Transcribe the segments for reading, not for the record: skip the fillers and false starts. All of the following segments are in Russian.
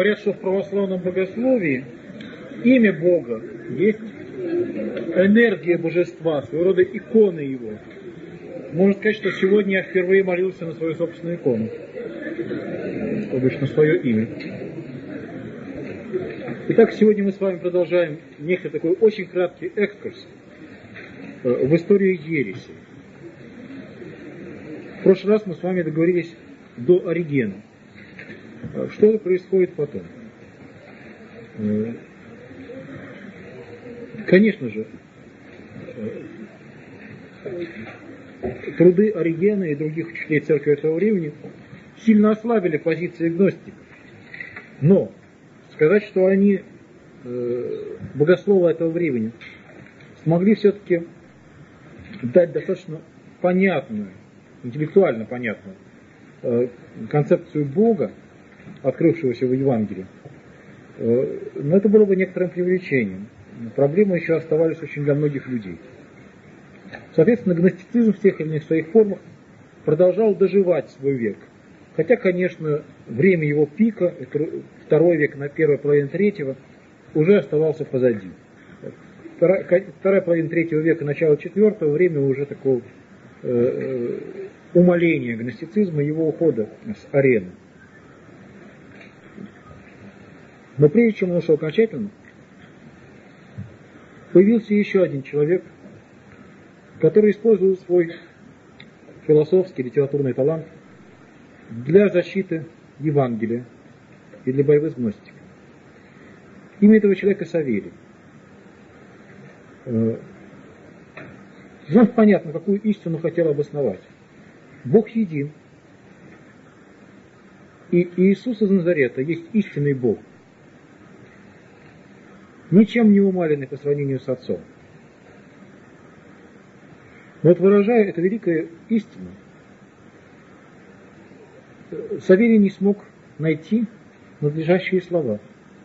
Говорят, что в православном богословии имя Бога есть энергия божества, своего рода иконы его. Можно сказать, что сегодня я впервые молился на свою собственную икону, то бишь на свое имя. Итак, сегодня мы с вами продолжаем некий такой очень краткий экскурс в историю ереси. В прошлый раз мы с вами договорились до Оригена. Что же происходит потом? Конечно же, труды Оригена и других учителей церкви этого времени сильно ослабили позиции гностиков. Но сказать, что они, богословы этого времени, смогли все-таки дать достаточно понятную, интеллектуально понятную концепцию Бога, открывшегося в Евангелии, но это было бы некоторым преувеличением. Проблемы еще оставались очень для многих людей. Соответственно, гностицизм в тех или иных своих формах продолжал доживать свой век. Хотя, конечно, время его пика, второй век на первой половине третьего, уже оставался позади. Вторая половина третьего века, начало четвертого, время уже такого умаления гностицизма, его ухода с арены. Но прежде чем он ушел окончательно, появился еще один человек, который использовал свой философский, литературный талант для защиты Евангелия и для борьбы с гностикой. Имя этого человека Саверий. Нам понятно, какую истину хотел обосновать. Бог един. И Иисус из Назарета есть истинный Бог, ничем не умаленный по сравнению с Отцом. Но вот выражая эту великую истину, Саверий не смог найти надлежащие слова.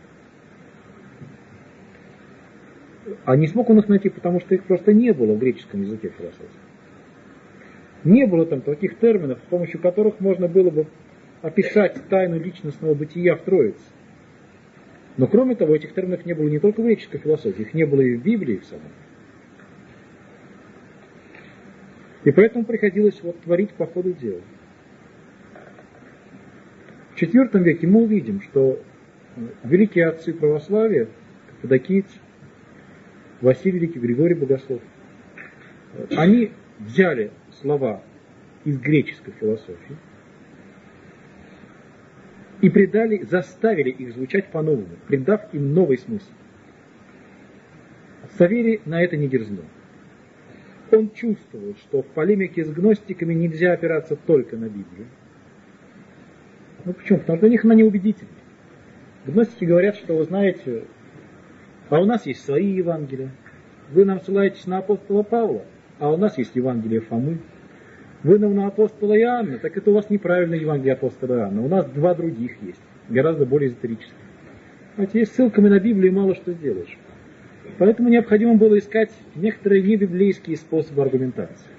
А не смог он их найти, потому что их просто не было в греческом языке философии. Не было там таких терминов, с помощью которых можно было бы описать тайну личностного бытия в Троице. Но кроме того, этих терминов не было не только в греческой философии, их не было и в Библии в самом. И поэтому приходилось творить по ходу дела. В IV веке мы увидим, что великие отцы православия, каппадокийцы, Василий Великий, Григорий Богослов, они взяли слова из греческой философии и заставили их звучать по-новому, придав им новый смысл. Саверий на это не дерзнул. Он чувствовал, что в полемике с гностиками нельзя опираться только на Библию. Ну почему? Потому что у них она неубедительна. Гностики говорят, что вы знаете, а у нас есть свои Евангелия. Вы нам ссылаетесь на апостола Павла, а у нас есть Евангелие Фомы. Вы нам на апостола Иоанна, так это у вас неправильное Евангелие апостола Иоанна. У нас два других есть, гораздо более эзотерических. Знаете, есть ссылками на Библию мало что сделаешь. Поэтому необходимо было искать некоторые небиблейские способы аргументации.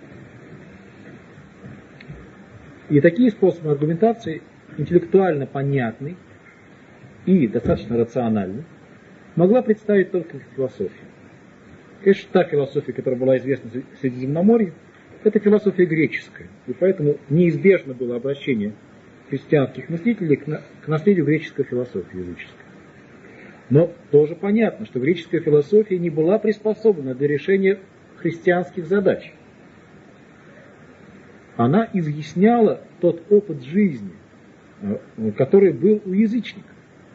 И такие способы аргументации, интеллектуально понятны и достаточно рациональны, могла представить только философия. Конечно, та философия, которая была известна в Средиземноморье, это философия греческая. И поэтому неизбежно было обращение христианских мыслителей к наследию греческой философии языческой. Но тоже понятно, что греческая философия не была приспособлена для решения христианских задач. Она изъясняла тот опыт жизни, который был у язычников.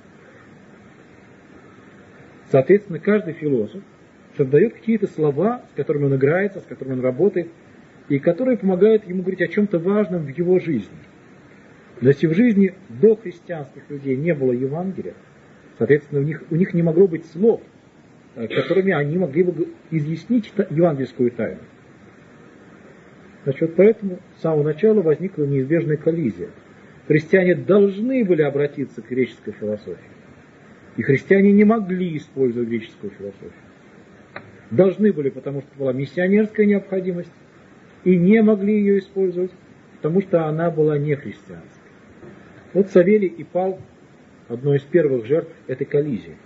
Соответственно, каждый философ создает какие-то слова, с которыми он играется, с которыми он работает, и которые помогают ему говорить о чем-то важном в его жизни. Но если в жизни до христианских людей не было Евангелия, соответственно, у них не могло быть слов, которыми они могли бы изъяснить евангельскую тайну. Значит, поэтому с самого начала возникла неизбежная коллизия. Христиане должны были обратиться к греческой философии. И христиане не могли использовать греческую философию. Должны были, потому что была миссионерская необходимость, и не могли ее использовать, потому что она была не христианской. Вот Савелий и пал одной из первых жертв этой коллизии.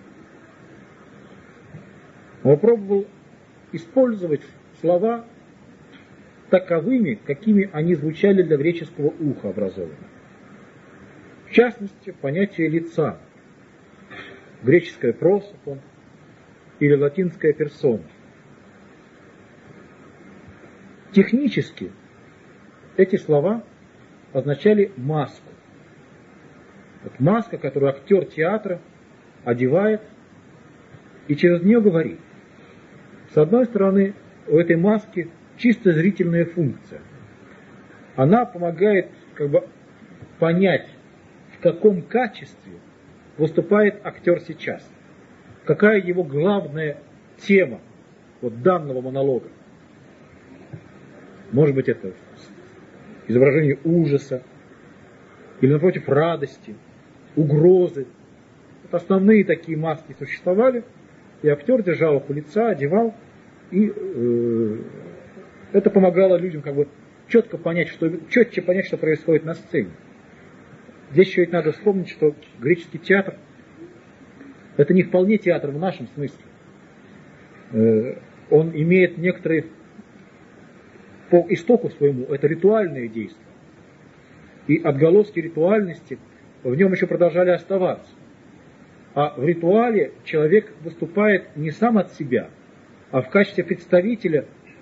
Он попробовал использовать слова таковыми, какими они звучали для греческого уха образованного. В частности, понятие лица. Греческое просопон или латинская персона. Технически эти слова означали маску. Вот маска, которую актер театра одевает и через нее говорит. С одной стороны, у этой маски чисто зрительная функция. Она помогает понять, в каком качестве выступает актер сейчас. Какая его главная тема данного монолога. Может быть, это изображение ужаса, или, напротив, радости, угрозы. Основные такие маски существовали, и актер держал их у лица, одевал, и это помогало людям четче понять, что происходит на сцене. Здесь еще ведь надо вспомнить, что греческий театр — это не вполне театр в нашем смысле. Он имеет некоторые, по истоку своему, это ритуальные действия. И отголоски ритуальности в нем еще продолжали оставаться. А в ритуале человек выступает не сам от себя, а в качестве представителя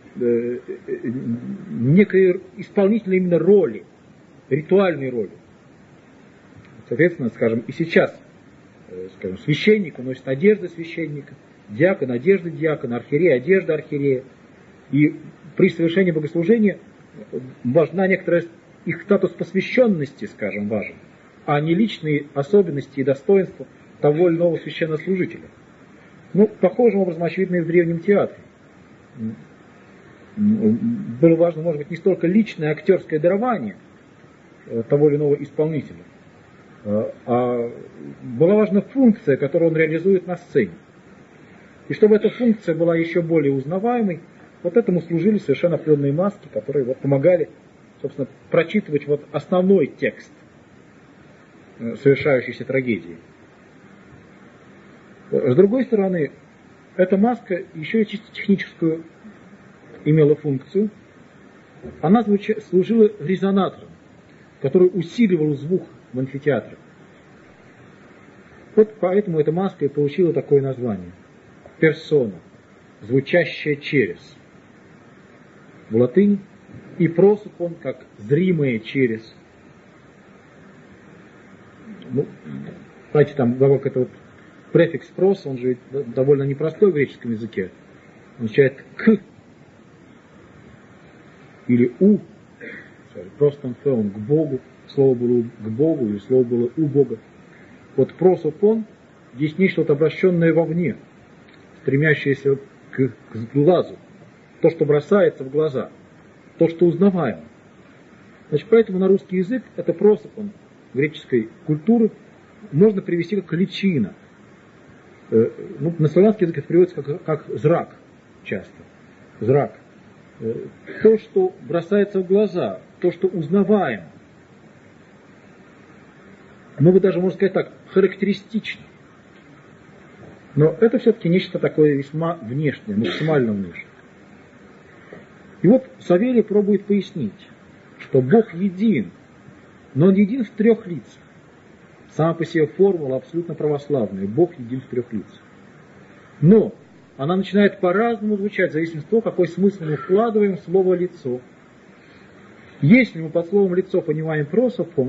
некой исполнительной именно роли, ритуальной роли. Соответственно, и сейчас, священник носит одежды священника, диакон одежды диакона, архиерей одежда архиерея. И при совершении богослужения важна некоторая их статус посвященности, важен, а не личные особенности и достоинства того или иного священнослужителя. Похожим образом, очевидно, и в древнем театре. Было важно, может быть, не столько личное актерское дарование того или иного исполнителя, а была важна функция, которую он реализует на сцене. И чтобы эта функция была еще более узнаваемой, этому служили совершенно определенные маски, которые помогали, собственно, прочитывать основной текст совершающейся трагедии. С другой стороны, эта маска еще и чисто техническую имела функцию. Она служила резонатором, который усиливал звук в амфитеатре. Поэтому эта маска и получила такое название. Персона, звучащая через. В латыни. И просопон, как зримое через. Знаете, это префикс прос, он же довольно непростой в греческом языке. Он означает к или у. Просто он к Богу. Слово было к Богу, или слово было у Бога. Просопон здесь нечто обращенное вовне, стремящееся к глазу. То, что бросается в глаза. То, что узнаваемо. Поэтому на русский язык это просопон греческой культуры можно привести как личина. На славянский язык это переводится как зрак часто. Зрак. То, что бросается в глаза, то, что узнаваемо. Вы даже, можно сказать так, характеристично. Но это все-таки нечто такое весьма внешнее, максимально внешнее. И Савелий пробует пояснить, что Бог един, но Он един в трех лицах. Сама по себе формула абсолютно православная. Бог един в трех лицах. Но она начинает по-разному звучать, в зависимости от того, какой смысл мы вкладываем в слово «лицо». Если мы под словом «лицо» понимаем просопон,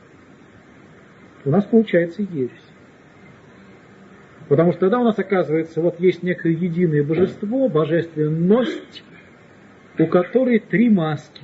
у нас получается ересь. Потому что тогда у нас оказывается, есть некое единое божество, божественность, у которой три маски.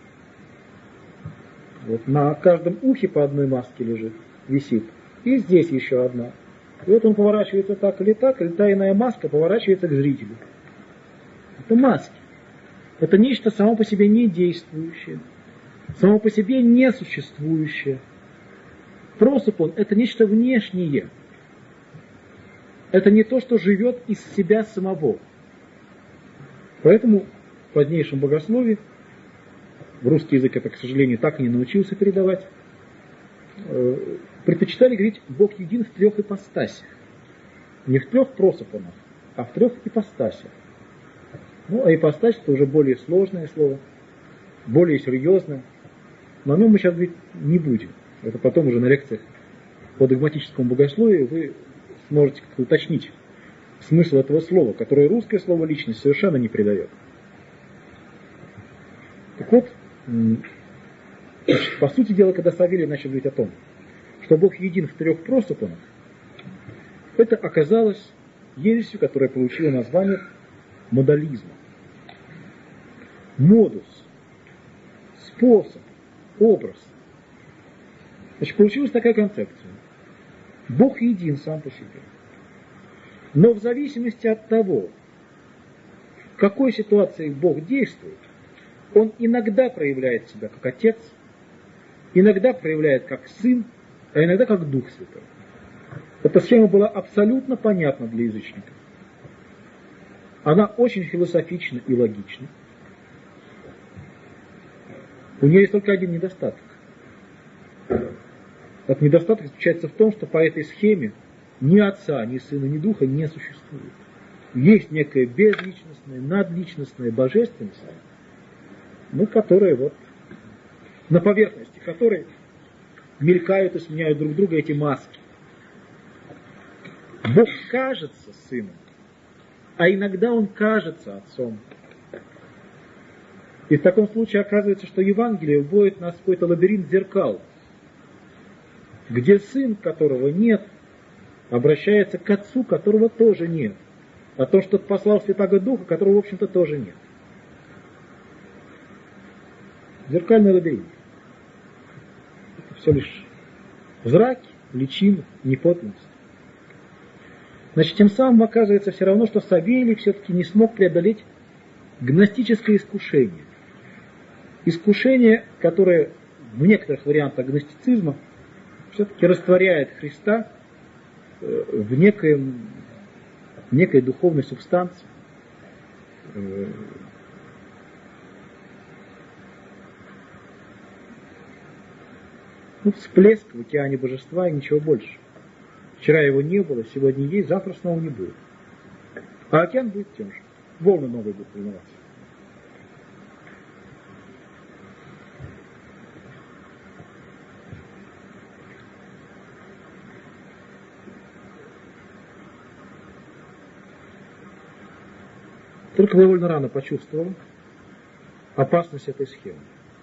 На каждом ухе по одной маске висит. И здесь еще одна. И он поворачивается так, или та иная маска поворачивается к зрителю. Это маски. Это нечто само по себе не действующее, само по себе не существующее. Просопон — это нечто внешнее. Это не то, что живет из себя самого. Поэтому в позднейшем богословии, в русский язык это, к сожалению, так и не научился передавать, предпочитали говорить Бог един в трех ипостасях. Не в трех просопонах, а в трех ипостасях. Ну, а ипостась это уже более сложное слово, более серьезное. Но о нем мы сейчас говорить не будем. Это потом уже на лекциях по догматическому богословию вы сможете как-то уточнить смысл этого слова, которое русское слово «личность» совершенно не придает. Так вот, по сути дела, когда Савелий начал говорить о том, что Бог един в трех просопонах, это оказалось ересью, которая получила название модализма. Модус, способ, образ. Значит, получилась такая концепция. Бог един сам по себе. Но в зависимости от того, в какой ситуации Бог действует, Он иногда проявляет себя как Отец, иногда проявляет как Сын, а иногда как Дух Святой. Эта схема была абсолютно понятна для язычников. Она очень философична и логична. У нее есть только один недостаток. Этот недостаток заключается в том, что по этой схеме ни Отца, ни Сына, ни Духа не существует. Есть некая безличностная, надличностная божественность, ну, которая вот на поверхности которой мелькают и сменяют друг друга эти маски. Бог кажется Сыном, а иногда Он кажется Отцом. И в таком случае оказывается, что Евангелие вводит нас в какой-то лабиринт зеркал, где Сын, которого нет, обращается к Отцу, которого тоже нет. А то, что послал Святаго Духа, которого, в общем-то, тоже нет. Зеркальный лабиринт. Это все лишь зраки, личины, неподлинность. Значит, тем самым оказывается все равно, что Савелий все-таки не смог преодолеть гностическое искушение. Искушение, которое в некоторых вариантах гностицизма все-таки растворяет Христа в некой духовной субстанции. Ну, всплеск в океане божества и ничего больше. Вчера его не было, сегодня есть, завтра снова не будет. А океан будет тем же. Волны новые будут волноваться. Только довольно рано почувствовал опасность этой схемы.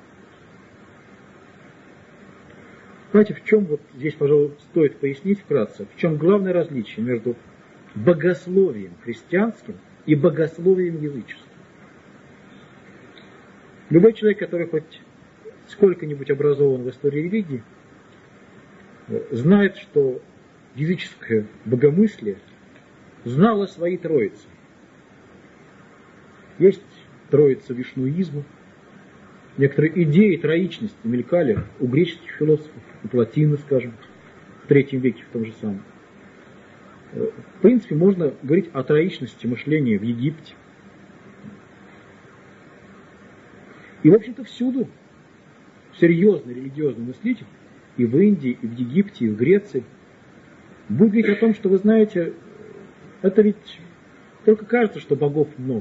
Знаете, в чем вот здесь, пожалуй, стоит пояснить вкратце, в чем главное различие между богословием христианским и богословием языческим. Любой человек, который хоть сколько-нибудь образован в истории религии, знает, что языческое богомыслие знало свои троицы. Есть троица вишнуизма, некоторые идеи троичности мелькали у греческих философов, у Платина, скажем, в III веке в том же самом. В принципе, можно говорить о троичности мышления в Египте. И, в общем-то, всюду серьезный религиозный мыслитель, и в Индии, и в Египте, и в Греции, будет говорить о том, что, вы знаете, это ведь только кажется, что богов много.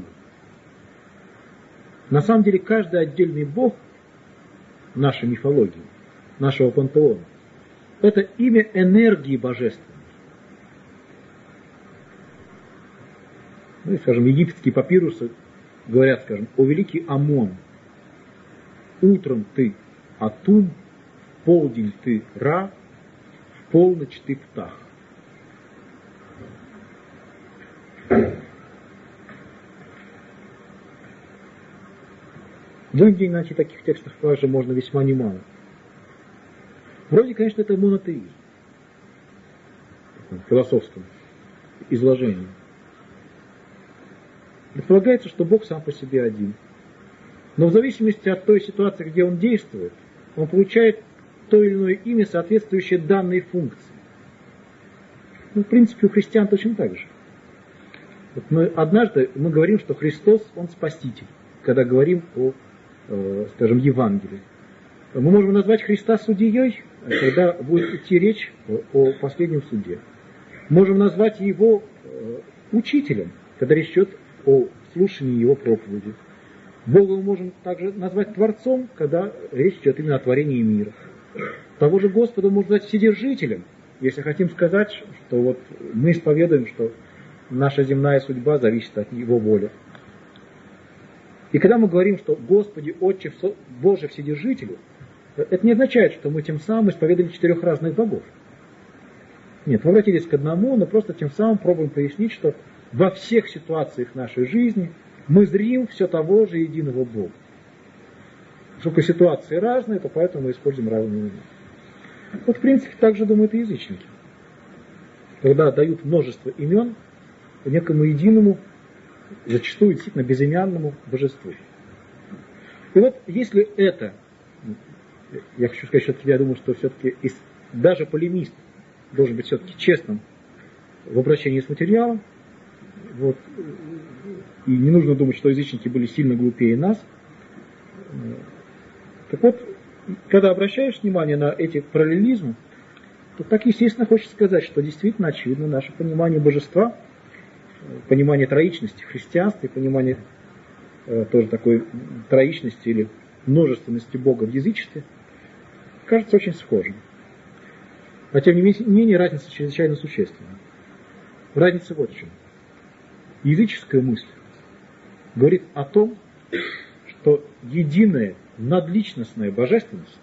На самом деле, каждый отдельный бог нашей мифологии, нашего пантеона, это имя энергии божественной. Ну и, скажем, египетские папирусы говорят, скажем, о великий Амон, утром ты Атум, в полдень ты Ра, в полночь ты Птах. В Индии найти таких текстов также можно весьма немало. Вроде, конечно, это монотеизм в философском изложении. Предполагается, что Бог сам по себе один. Но в зависимости от той ситуации, где он действует, он получает то или иное имя, соответствующее данной функции. Ну, в принципе, у христиан точно так же. Вот однажды мы говорим, что Христос, Он Спаситель, когда говорим о, скажем, Евангелии. Мы можем назвать Христа судьей, когда будет идти речь о последнем суде. Можем назвать его учителем, когда речь идет о слушании его проповеди. Бога мы можем также назвать Творцом, когда речь идет именно о творении мира. Того же Господа можно назвать Вседержителем, если хотим сказать, что вот мы исповедуем, что наша земная судьба зависит от Его воли. И когда мы говорим, что Господи, Отче, Боже, Вседержителю, это не означает, что мы тем самым исповедуем 4 разных богов. Нет, мы обратились к одному, но просто тем самым пробуем пояснить, что во всех ситуациях нашей жизни мы зрим все того же единого Бога. Поскольку ситуации разные, то поэтому мы используем разные имена. Вот в принципе так же думают и язычники. Когда дают множество имен некому единому, зачастую действительно безымянному божеству. И вот если это, я хочу сказать, что я думаю, что все-таки даже полемист должен быть все-таки честным в обращении с материалом, вот, и не нужно думать, что язычники были сильно глупее нас. Так вот, когда обращаешь внимание на эти параллелизмы, то так естественно хочется сказать, что действительно очевидно наше понимание божества, понимание троичности в христианстве, понимание тоже такой троичности или множественности Бога в язычестве, кажется очень схожим. А тем не менее разница чрезвычайно существенна. Разница вот в чем. Языческая мысль говорит о том, что единая надличностная божественность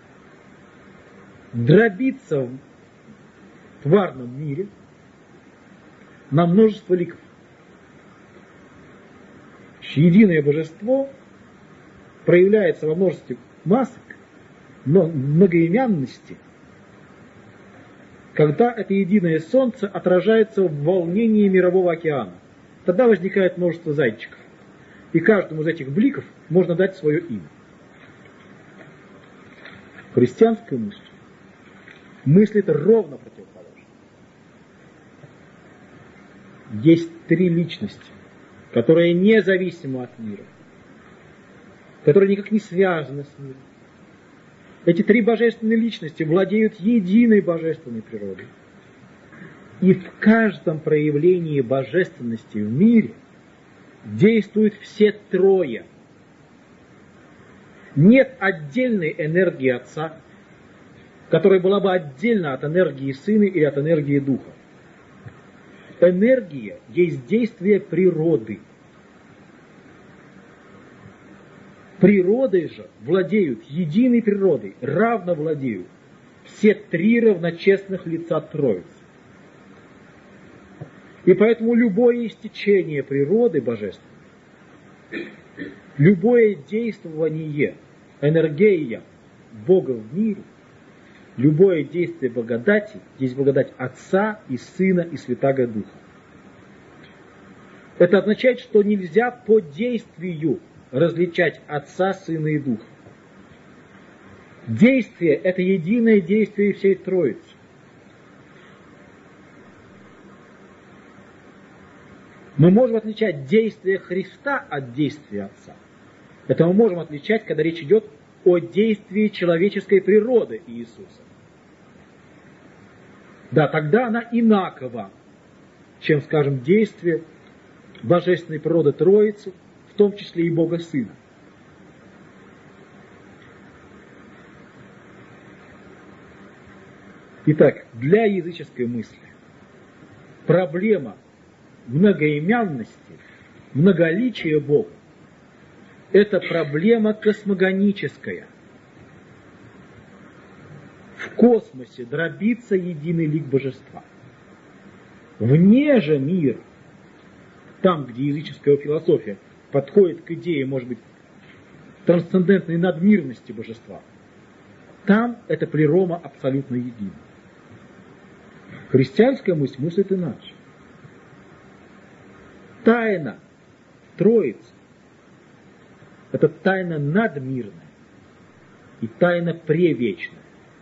дробится в тварном мире на множество ликов. Единое божество проявляется во множестве масок, но многоимянности, когда это единое солнце отражается в волнении мирового океана. Тогда возникает множество зайчиков. И каждому из этих бликов можно дать свое имя. Христианская мысль мыслит ровно противоположно. Есть 3 личности, которые независимы от мира, которые никак не связаны с миром. Эти 3 божественные личности владеют единой божественной природой. И в каждом проявлении божественности в мире действуют все 3. Нет отдельной энергии Отца, которая была бы отдельно от энергии Сына или от энергии Духа. Энергия есть действие природы. Природой же владеют, единой природой, равно владеют все 3 равночестных лица Троицы. И поэтому любое истечение природы божественной, любое действование, энергия Бога в мире, любое действие благодати, есть благодать Отца и Сына и Святаго Духа. Это означает, что нельзя по действию различать Отца, Сына и Духа. Действие – это единое действие всей Троицы. Мы можем отличать действие Христа от действия Отца. Это мы можем отличать, когда речь идет о действии человеческой природы Иисуса. Да, тогда она инакова, чем, скажем, действие божественной природы Троицы, в том числе и Бога Сына. Итак, для языческой мысли проблема многоимянности, многоличия Бога – это проблема космогоническая. В космосе дробится единый лик божества. Вне же мира, там, где языческая философия подходит к идее, может быть, трансцендентной надмирности божества, там эта плерома абсолютно едина. Христианская мысль мыслит иначе. Тайна Троицы – это тайна надмирная и тайна превечная.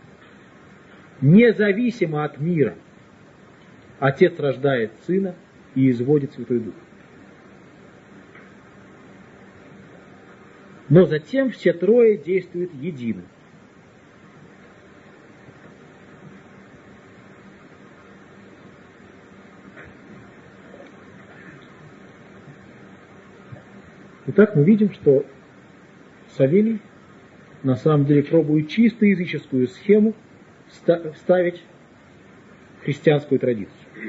Независимо от мира Отец рождает Сына и изводит Святой Дух. Но затем все 3 действуют едино. Итак, мы видим, что Савелий на самом деле пробует чисто языческую схему вставить в христианскую традицию.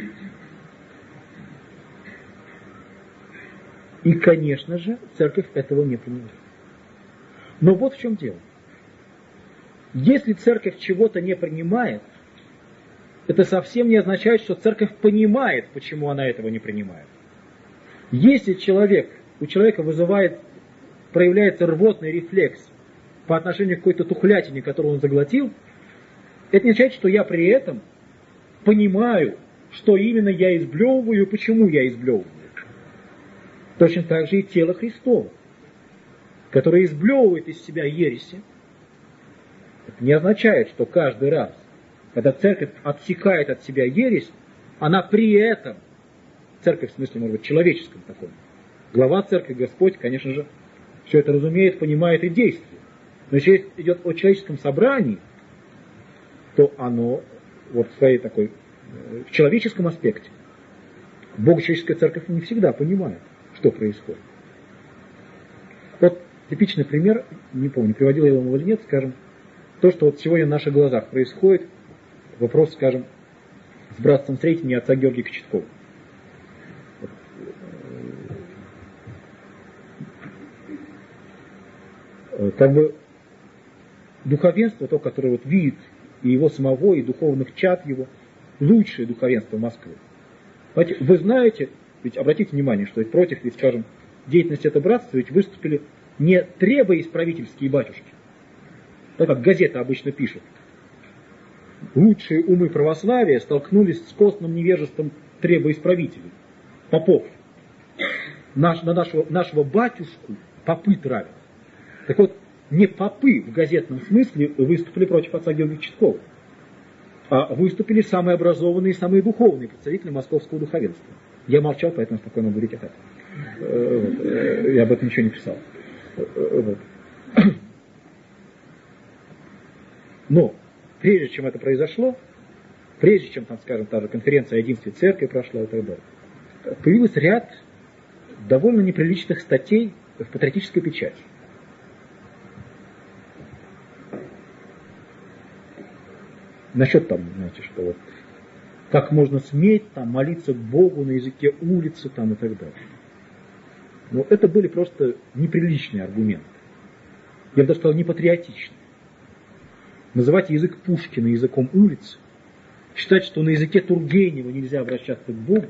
И, конечно же, церковь этого не понимает. Но вот в чем дело. Если церковь чего-то не принимает, это совсем не означает, что церковь понимает, почему она этого не принимает. Если у человека проявляется рвотный рефлекс по отношению к какой-то тухлятине, которую он заглотил, это не означает, что я при этом понимаю, что именно я изблевываю и почему я изблевываю. Точно так же и тело Христово, которое изблевывает из себя ереси. Это не означает, что каждый раз, когда церковь отсекает от себя ересь, она при этом, церковь в смысле, может быть, человеческом таком, глава церкви, Господь, конечно же, все это разумеет, понимает и действует. Но если идет о человеческом собрании, то оно вот в своей такой, в человеческом аспекте, Богочеловеческая церковь не всегда понимает, что происходит. Вот типичный пример, не помню, приводил я его или нет, скажем, то, что вот сегодня на наших глазах происходит, вопрос, скажем, с братством Сретения отца Георгия Кочеткова. Как бы духовенство, то, которое вот видит и его самого, и духовных чад его, лучшее духовенство Москвы. Вы знаете, ведь обратите внимание, что против, ведь, скажем, деятельности этого братства ведь выступили не требоисправительские батюшки, так как газеты обычно пишут. Лучшие умы православия столкнулись с костным невежеством требоисправителей, попов. Нашего батюшку попы травят. Так вот, не попы в газетном смысле выступили против отца Георгия Кочеткова, а выступили самые образованные и самые духовные представители московского духовенства. Я молчал, поэтому спокойно говорить об этом. Я об этом ничего не писал. Но прежде чем это произошло, прежде чем, там, скажем, та же конференция о единстве церкви прошла и так далее, появился ряд довольно неприличных статей в патриотической печати. Насчет там, знаете, что вот как можно сметь там молиться к Богу на языке улицы там и так далее. Но это были просто неприличные аргументы. Я бы даже сказал, непатриотичные. Называть язык Пушкина языком улицы, считать, что на языке Тургенева нельзя обращаться к Богу,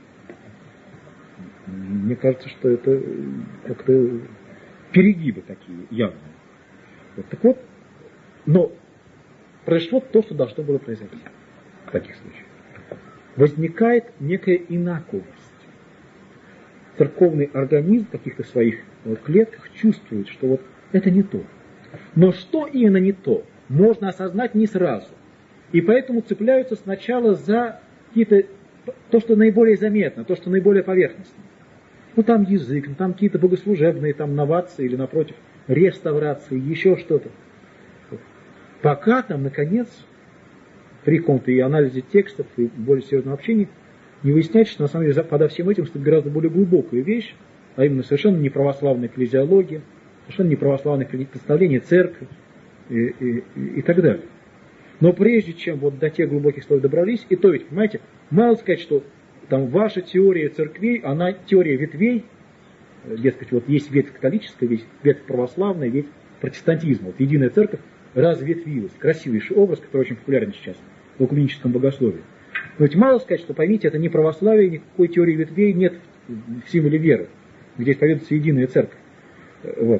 мне кажется, что это как-то перегибы такие явные. Вот, так вот, но произошло то, что должно было произойти в таких случаях. Возникает некая инакость. Церковный организм в каких-то своих клетках чувствует, что вот это не то. Но что именно не то, можно осознать не сразу. И поэтому цепляются сначала за то, что наиболее заметно, то, что наиболее поверхностно. Ну там язык, там какие-то богослужебные там новации или напротив реставрации, еще что-то. Пока там, наконец, при каком-то и анализе текстов, и более серьезном общении, не выясняется, что на самом деле подо всем этим стоит гораздо более глубокая вещь, а именно совершенно неправославная экклезиология, совершенно неправославное представление церкви и так далее. Но прежде чем вот до тех глубоких слоев добрались, и то ведь, понимаете, мало сказать, что там ваша теория церквей, она теория ветвей, дескать, вот есть ветвь католическая, есть ветвь православная, ветвь протестантизма. Вот единая церковь разветвилась. Красивейший образ, который очень популярен сейчас в экуменическом богословии. Но ведь мало сказать, что, поймите, это не православие, никакой теории ветвей нет в символе веры, где исповедуется единая церковь. Вот.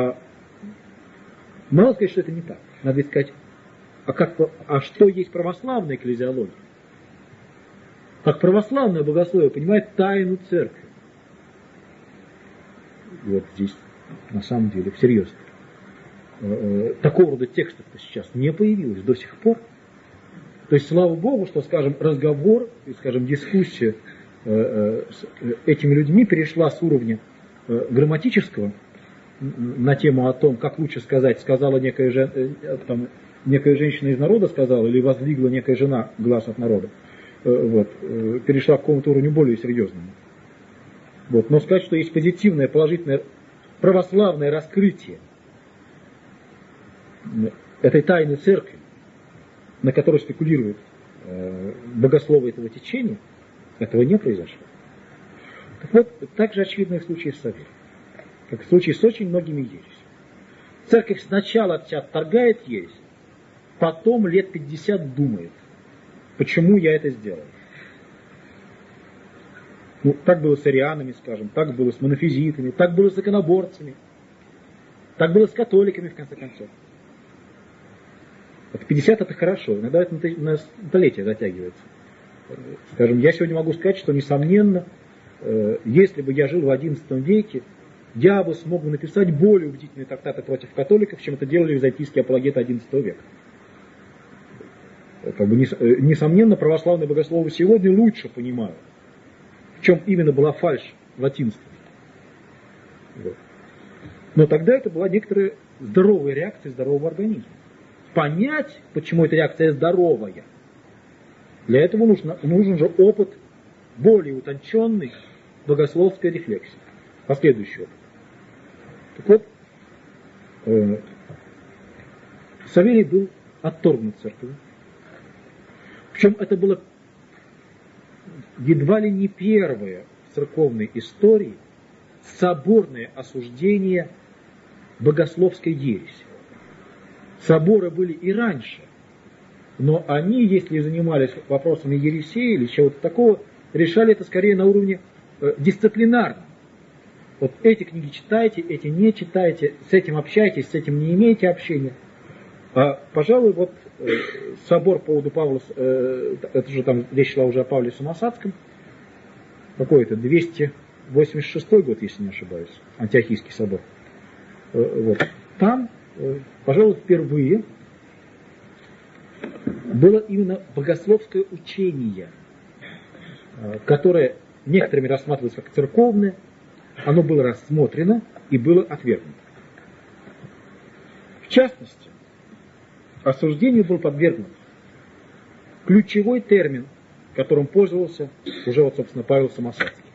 Мало сказать, что это не так. Надо ведь сказать, а что есть православная экклезиология? Как православное богословие понимает тайну церкви. Вот здесь, на самом деле, всерьез. Такого рода текстов-то сейчас не появилось до сих пор. То есть, слава Богу, что, скажем, разговор, скажем, дискуссия с этими людьми перешла с уровня грамматического на тему о том, как лучше сказать, сказала некая женщина из народа, сказала, или воздвигла некая жена глаз от народа, вот, перешла к какому-то уровню более серьезному. Вот. Но сказать, что есть позитивное, положительное православное раскрытие этой тайны церкви, на которой спекулируют богословы этого течения, этого не произошло. Так вот, так же очевидно и в случае с Савелием, как в случае с очень многими ересями. Церковь сначала от себя отторгает ересь, потом лет 50 думает, почему я это сделал. Ну, так было с арианами, скажем, так было с монофизитами, так было с иконоборцами, так было с католиками, в конце концов. Вот 50 это хорошо, иногда это на столетие затягивается. Скажем, я сегодня могу сказать, что, несомненно, если бы я жил в XI веке, я бы смог бы написать более убедительные трактаты против католиков, чем это делали византийские апологеты XI века. Как бы, несомненно, православные богословы сегодня лучше понимают, в чем именно была фальшь латинства. Вот. Но тогда это была некоторая здоровая реакция здорового организма. Понять, почему эта реакция здоровая, для этого нужен же опыт более утонченный богословской рефлексии. Последующий опыт. Так вот, Савелий был отторгнут церковью. Причем это было едва ли не первое в церковной истории соборное осуждение богословской ереси. Соборы были и раньше, но они, если занимались вопросами ересей или чего-то такого, решали это скорее на уровне дисциплинарном. Вот эти книги читайте, эти не читайте, с этим общайтесь, с этим не имеете общения. А, пожалуй, вот собор по поводу Павла, это же там речь шла уже о Павле Самосадском, какой-то 286 год, если не ошибаюсь, Антиохийский собор. Вот. Там, пожалуй, впервые было именно богословское учение, которое некоторыми рассматривалось как церковное, оно было рассмотрено и было отвергнуто. В частности, осуждению был подвергнут ключевой термин, которым пользовался уже, вот, собственно, Павел Самосадский.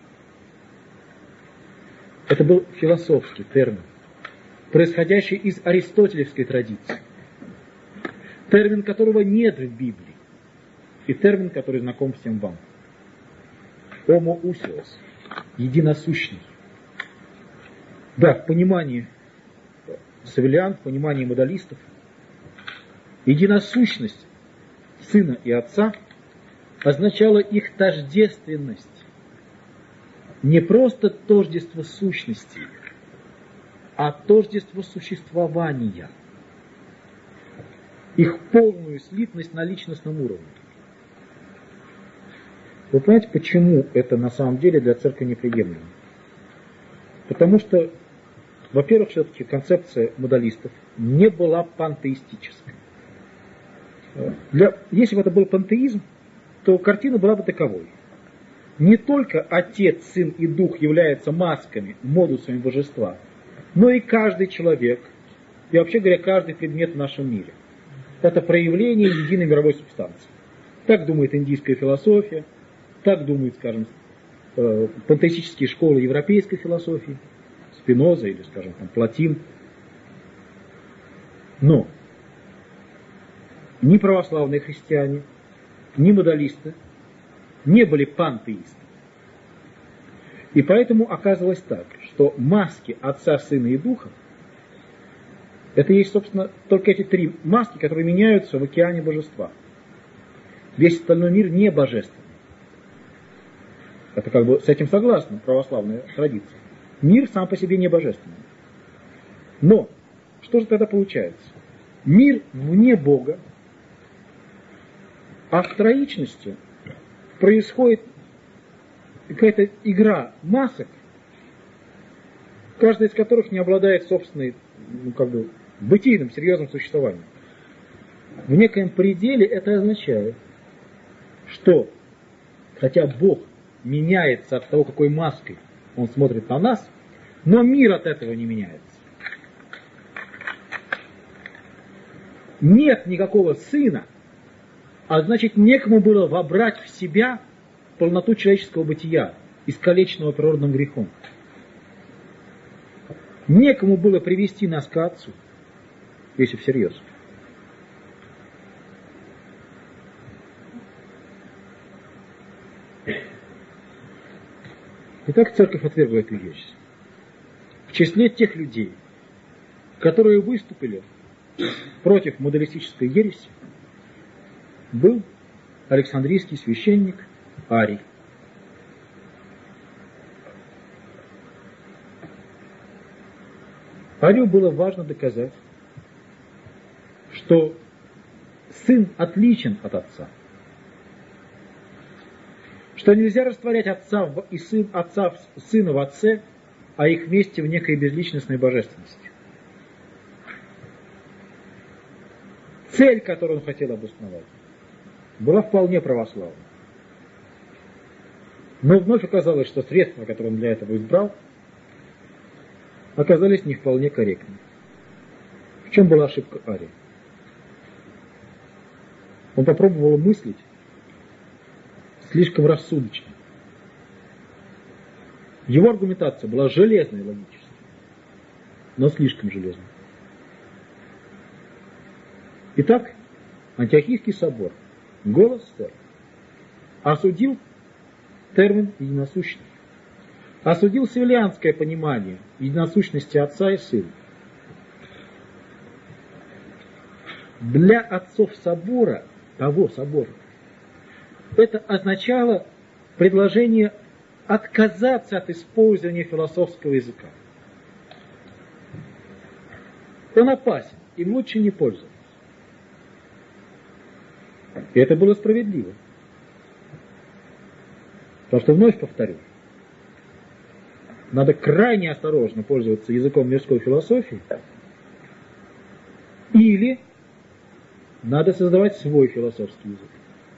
Это был философский термин, происходящий из аристотелевской традиции. Термин, которого нет в Библии. И термин, который знаком всем вам. Homoousios. Единосущный. Да, в понимании савелиан, в понимании модалистов, единосущность Сына и Отца означала их тождественность. Не просто тождество сущности, а тождество существования. Их полную слитность на личностном уровне. Вы понимаете, почему это на самом деле для церкви неприемлемо? Потому что, во-первых, все-таки концепция модалистов не была пантеистической. Если бы это был пантеизм, то картина была бы таковой. Не только Отец, Сын и Дух являются масками, модусами божества, но и каждый человек, и вообще говоря, каждый предмет в нашем мире. Это проявление единой мировой субстанции. Так думает индийская философия, так думают, скажем, пантеистические школы европейской философии, Спиноза или, скажем, там, Платин. Но ни православные христиане, ни модалисты не были пантеистами. И поэтому оказывалось так, что маски Отца, Сына и Духа, это есть, собственно, только эти три маски, которые меняются в океане божества. Весь остальной мир не божественный. Это как бы с этим согласна православная традиция. Мир сам по себе не божественный. Но, что же тогда получается? Мир вне Бога, а в троичности происходит какая-то игра масок, каждая из которых не обладает собственной, бытийным, серьезным существованием. В некоем пределе это означает, что, хотя Бог меняется от того, какой маской Он смотрит на нас, но мир от этого не меняется. Нет никакого Сына, а значит, некому было вобрать в себя полноту человеческого бытия, искалеченного природным грехом. некому было привести нас к Отцу, если всерьез. Итак, церковь отвергла эту ересь. В числе тех людей, которые выступили против модалистической ереси, был Александрийский священник Арий. Арию было важно доказать, что сын отличен от отца, что нельзя растворять сына в отце, а их вместе в некой безличностной божественности. Цель, которую он хотел обосновать, была вполне православна. Но вновь оказалось, что средства, которые он для этого избрал, оказались не вполне корректны. В чем была ошибка Ария? Он попробовал мыслить слишком рассудочно. Его аргументация была железной логически, но слишком железной. Итак, Антиохийский собор, голос церкви, осудил термин единосущный, осудил севлианское понимание единосущности отца и сына. Для отцов собора, того собора, это означало предложение отказаться от использования философского языка. Он опасен, им лучше не пользоваться. И это было справедливо. Потому что, вновь повторю, надо крайне осторожно пользоваться языком мирской философии, или надо создавать свой философский язык.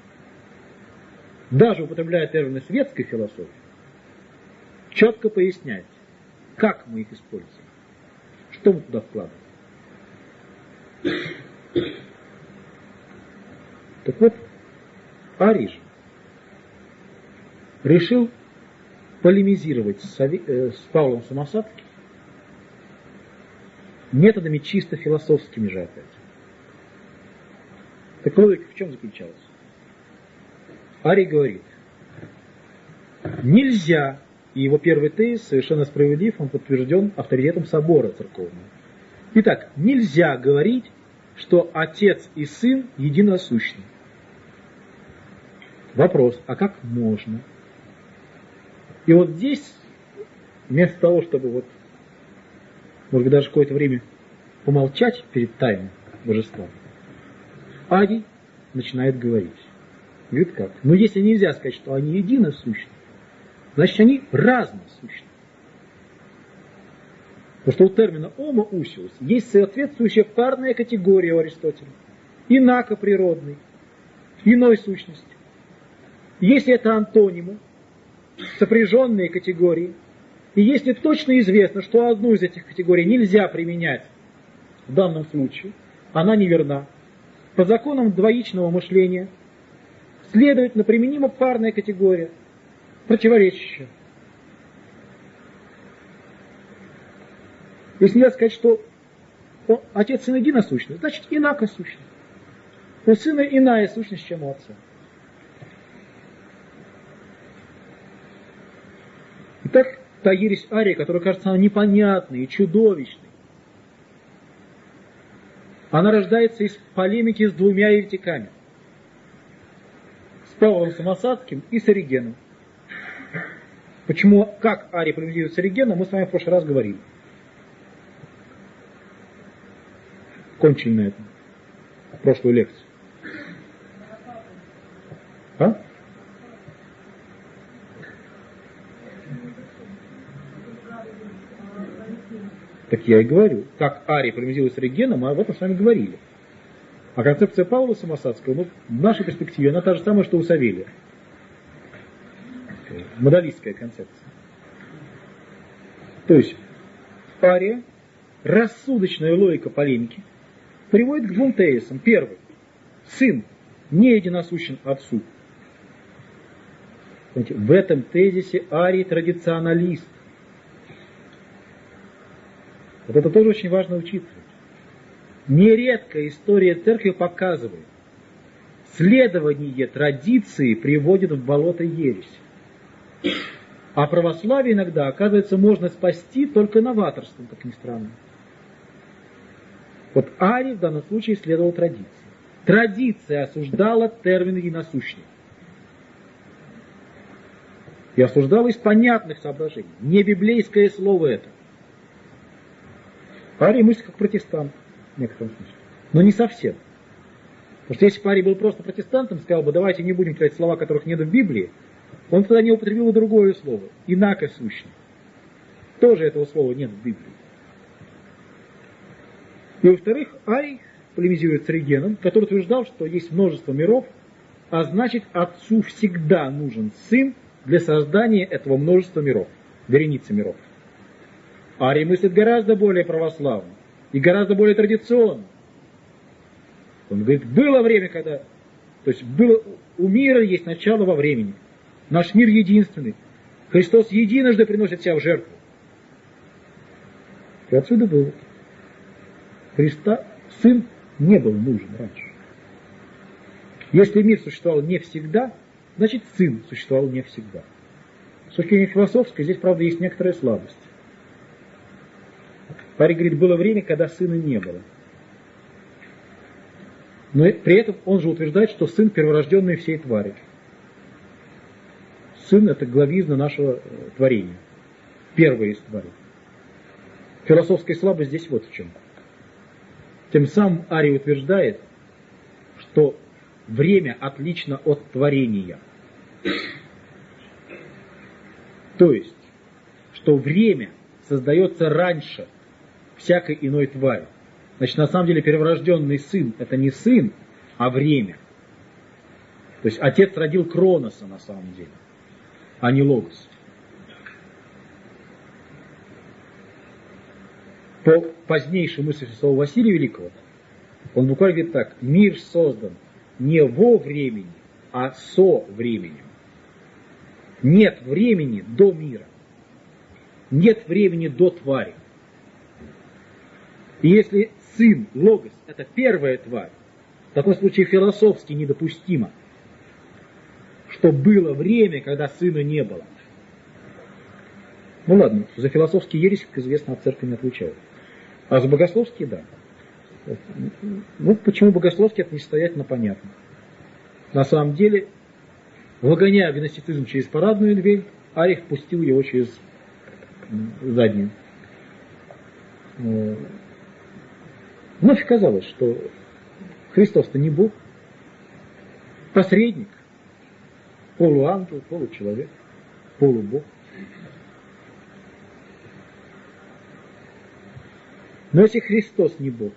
Даже употребляя термины светской философии, четко пояснять, как мы их используем, что мы туда вкладываем. Так вот, Арий же решил полемизировать с Павлом Самосадским методами чисто философскими же опять. Так логика в чем заключалась? Арий говорит, нельзя, и его первый тезис совершенно справедлив, он подтвержден авторитетом собора церковного. Итак, нельзя говорить, что отец и сын единосущны. Вопрос, а как можно? И вот здесь, вместо того, чтобы вот, может быть, даже какое-то время помолчать перед тайной божества, Арий начинает говорить. Говорит как? Ну, если нельзя сказать, что они единосущны, значит, они разносущны. Потому что у термина homo ousios есть соответствующая парная категория у Аристотеля. Инакоприродный, иной сущности. Если это антонимы, сопряженные категории, и если точно известно, что одну из этих категорий нельзя применять в данном случае, она неверна, по законам двоичного мышления, следовательно, применима парная категория, противоречащая. Если нельзя сказать, что отец и сын единосущны, значит инакосущны. У сына иная сущность, чем у отца. Итак, та ересь Ария, которая кажется непонятной и чудовищной, она рождается из полемики с двумя еретиками. С Павлом Самосадским и с Оригеном. Почему, как Арий полемизирует с Оригеном, мы с вами в прошлый раз говорили. Кончили на этом прошлую лекцию. А? Так я и говорю. Как Арий полемизирует с Оригеном, мы об этом с вами говорили. А концепция Павла Самосадского, ну, в нашей перспективе, она та же самая, что у Савелия. Модалистская концепция. То есть, Ария, рассудочная логика полемики, приводит к двум тезисам. Первый. Сын не единосущен отцу. Понимаете, в этом тезисе Арий традиционалист. Вот это тоже очень важно учитывать. Нередко история церкви показывает, следование традиции приводит в болото ереси. А православие иногда, оказывается, можно спасти только новаторством, как ни странно. Вот Арий в данном случае следовал традиции. Традиция осуждала термин «еносущный». И осуждала из понятных соображений. Не библейское слово это. Арий мыслит как протестант в некотором смысле. Но не совсем. Потому что если бы Арий был просто протестантом, сказал бы, давайте не будем читать слова, которых нет в Библии, он тогда не употребил бы другое слово. Инакосущный. Тоже этого слова нет в Библии. И во-вторых, Арий полемизирует с Оригеном, который утверждал, что есть множество миров, а значит, Отцу всегда нужен Сын для создания этого множества миров, вереницы миров. Арий мыслит гораздо более православно и гораздо более традиционно. Он говорит, было время, когда... То есть было, у мира есть начало во времени. Наш мир единственный. Христос единожды приносит себя в жертву. И отсюда было. Христа Сын не был нужен раньше. Если мир существовал не всегда, значит Сын существовал не всегда. С точки зрения философской, здесь, правда, есть некоторая слабость. Арий говорит, было время, когда Сына не было. Но при этом он же утверждает, что Сын перворожденный всей твари. Сын – это главизна нашего творения. Первое из тварей. Философская слабость здесь вот в чем. Тем самым Арий утверждает, что время отлично от творения. То есть, что время создается раньше всякой иной твари. Значит, на самом деле перворожденный сын – это не сын, а время. То есть отец родил Кроноса на самом деле, а не Логос. По позднейшей мысли святого Василия Великого, он буквально говорит так: мир создан не во времени, а со временем. Нет времени до мира. Нет времени до твари. И если сын, Логос, это первая тварь, в таком случае философски недопустимо, что было время, когда сына не было. Ну ладно, за философские ереси, как известно, от церкви не отвечают. А за богословские, да. Ну, почему богословские, это несостоятельно понятно. На самом деле, выгоняя гностицизм через парадную дверь, Арий впустил его через заднюю. Вновь казалось, что Христос-то не Бог, посредник, полуангел, получеловек, полубог. Но если Христос не Бог,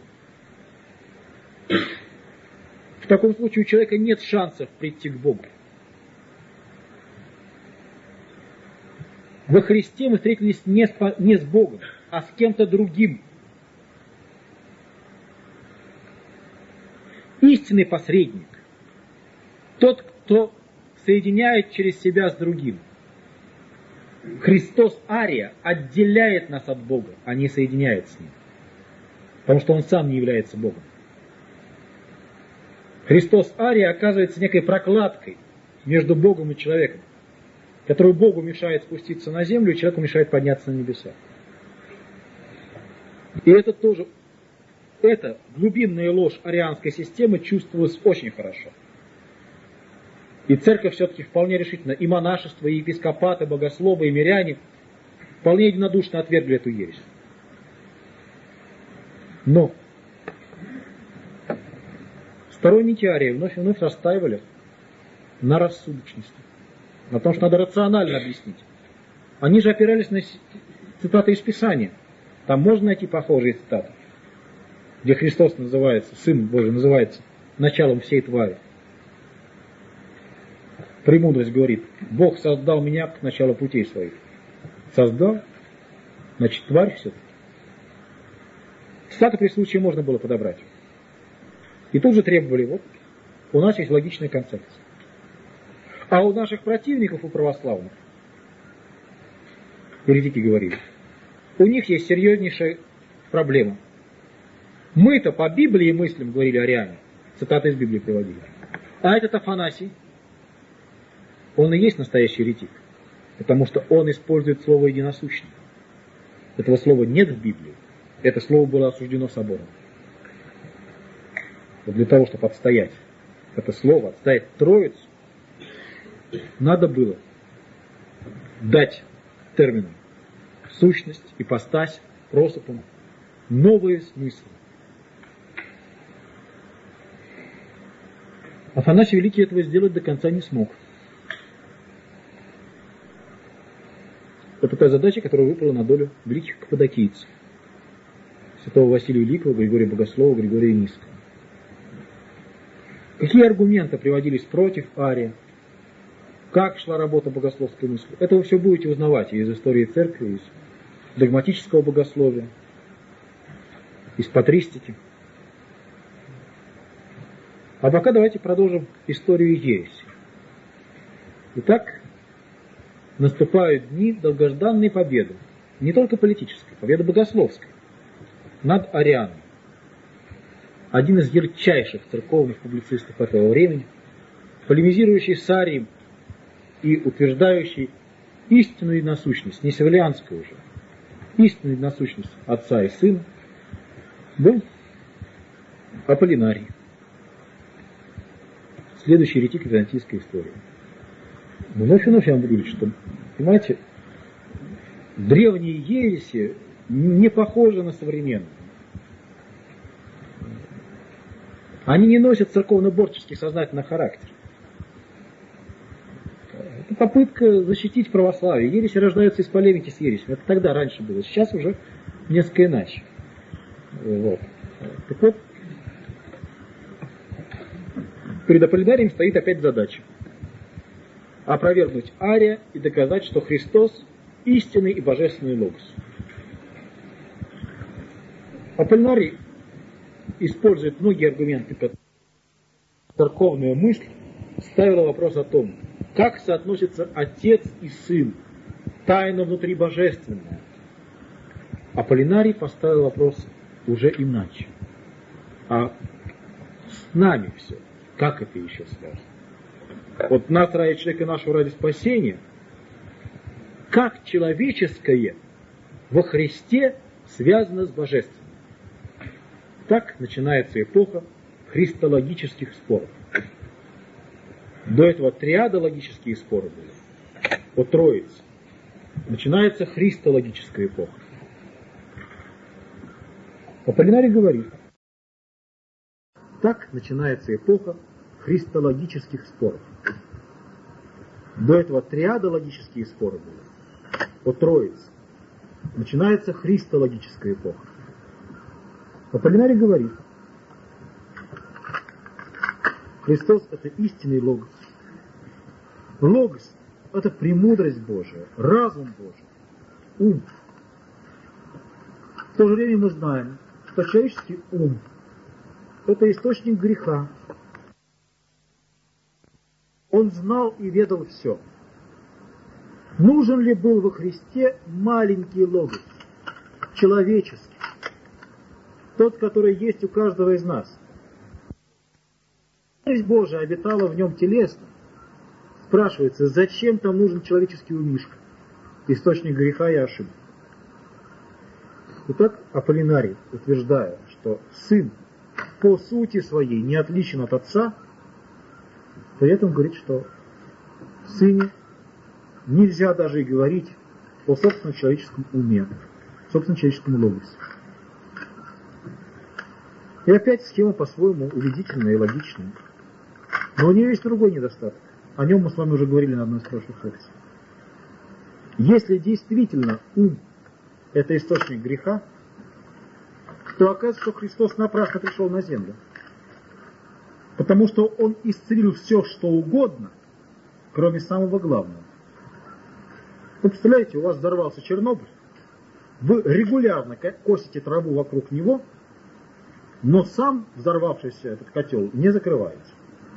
в таком случае у человека нет шансов прийти к Богу. Во Христе мы встретились не с Богом, а с кем-то другим. Истинный посредник. Тот, кто соединяет через себя с другим. Христос Ария отделяет нас от Бога, а не соединяет с Ним. Потому что Он сам не является Богом. Христос Ария оказывается некой прокладкой между Богом и человеком, которую Богу мешает спуститься на землю, и человеку мешает подняться на небеса. И это тоже, эта глубинная ложь арианской системы чувствовалась очень хорошо. И церковь все-таки вполне решительно, и монашество, и епископаты, богословы, и миряне вполне единодушно отвергли эту ересь. Но сторонники Ария вновь и вновь настаивали на рассудочности, на том, что надо рационально объяснить. Они же опирались на цитаты из Писания. Там можно найти похожие цитаты, где Христос называется, Сын Божий называется началом всей твари. Премудрость говорит: Бог создал меня к началу путей своих. Создал, значит, тварь все-таки. Цитаты при случае можно было подобрать. И тут же требовали: вот, у нас есть логичная концепция. А у наших противников, у православных, еретики говорили, у них есть серьезнейшая проблема. Мы-то по Библии мыслим, говорили ариане. Цитаты из Библии приводили. А этот Афанасий, он и есть настоящий еретик. Потому что он использует слово единосущный. Этого слова нет в Библии. Это слово было осуждено собором. Вот для того, чтобы отстоять это слово, отстоять Троицу, надо было дать терминам сущность, ипостась, просопом новые смыслы. Афанасий Великий этого сделать до конца не смог. Это такая задача, которая выпала на долю великих каппадокийцев. Святого Василия Великого, Григория Богослова, Григория Нисского. Какие аргументы приводились против Ария? Как шла работа богословской мысли? Это вы все будете узнавать и из истории церкви, и из догматического богословия, из патристики. А пока давайте продолжим историю ереси. Итак, наступают дни долгожданной победы, не только политической, победы богословской, над арианами. Один из ярчайших церковных публицистов этого времени, полемизирующий с Арием и утверждающий истинную единосущность, не савелианскую уже, истинную единосущность Отца и Сына, был Аполлинарий, следующий еретик византийской истории. Но вновь и вновь я вам буду говорить, что, понимаете, древние ереси не похожи на современные. Они не носят церковно-борческий сознательный характер. Это попытка защитить православие. Ереси рождаются из полемики с ересью. Это тогда раньше было. Сейчас уже несколько иначе. Вот. Так вот, перед Аполлинарием стоит опять задача. Опровергнуть Ария и доказать, что Христос истинный и божественный логос. Аполлинарий использует многие аргументы, как церковная мысль ставила вопрос о том, как соотносятся Отец и Сын, тайна внутри божественная. Аполлинарий поставил вопрос уже иначе. А с нами все, как это еще связано? Вот нас ради человека нашего ради спасения, как человеческое во Христе связано с божественным. Так начинается эпоха христологических споров. До этого триадологические споры были о Троице. Начинается христологическая эпоха. Аполлинарий говорит, так начинается эпоха христологических споров. До этого триадологические споры были о Троице. Начинается христологическая эпоха. Аполлинарий говорит, Христос — это истинный логос. Логос — это премудрость Божия, разум Божий, ум. В то же время мы знаем, что человеческий ум — это источник греха. Он знал и ведал все. Нужен ли был во Христе маленький логос, человеческий, тот, который есть у каждого из нас? Мудрость Божия обитала в нем телесно. Спрашивается, зачем там нужен человеческий умишка, источник греха и ошибок? Итак, Аполлинарий, утверждая, что Сын по сути своей не отличен от Отца, при этом говорит, что в Сыне нельзя даже и говорить о собственном человеческом уме, собственном человеческом логосе. И опять схема по-своему убедительная и логичная. Но у нее есть другой недостаток. О нем мы с вами уже говорили на одной из прошлых лекций. Если действительно ум — это источник греха, то оказывается, что Христос напрасно пришел на землю. Потому что Он исцелил все, что угодно, кроме самого главного. Вы представляете, у вас взорвался Чернобыль, вы регулярно косите траву вокруг него, но сам взорвавшийся этот котел не закрывается.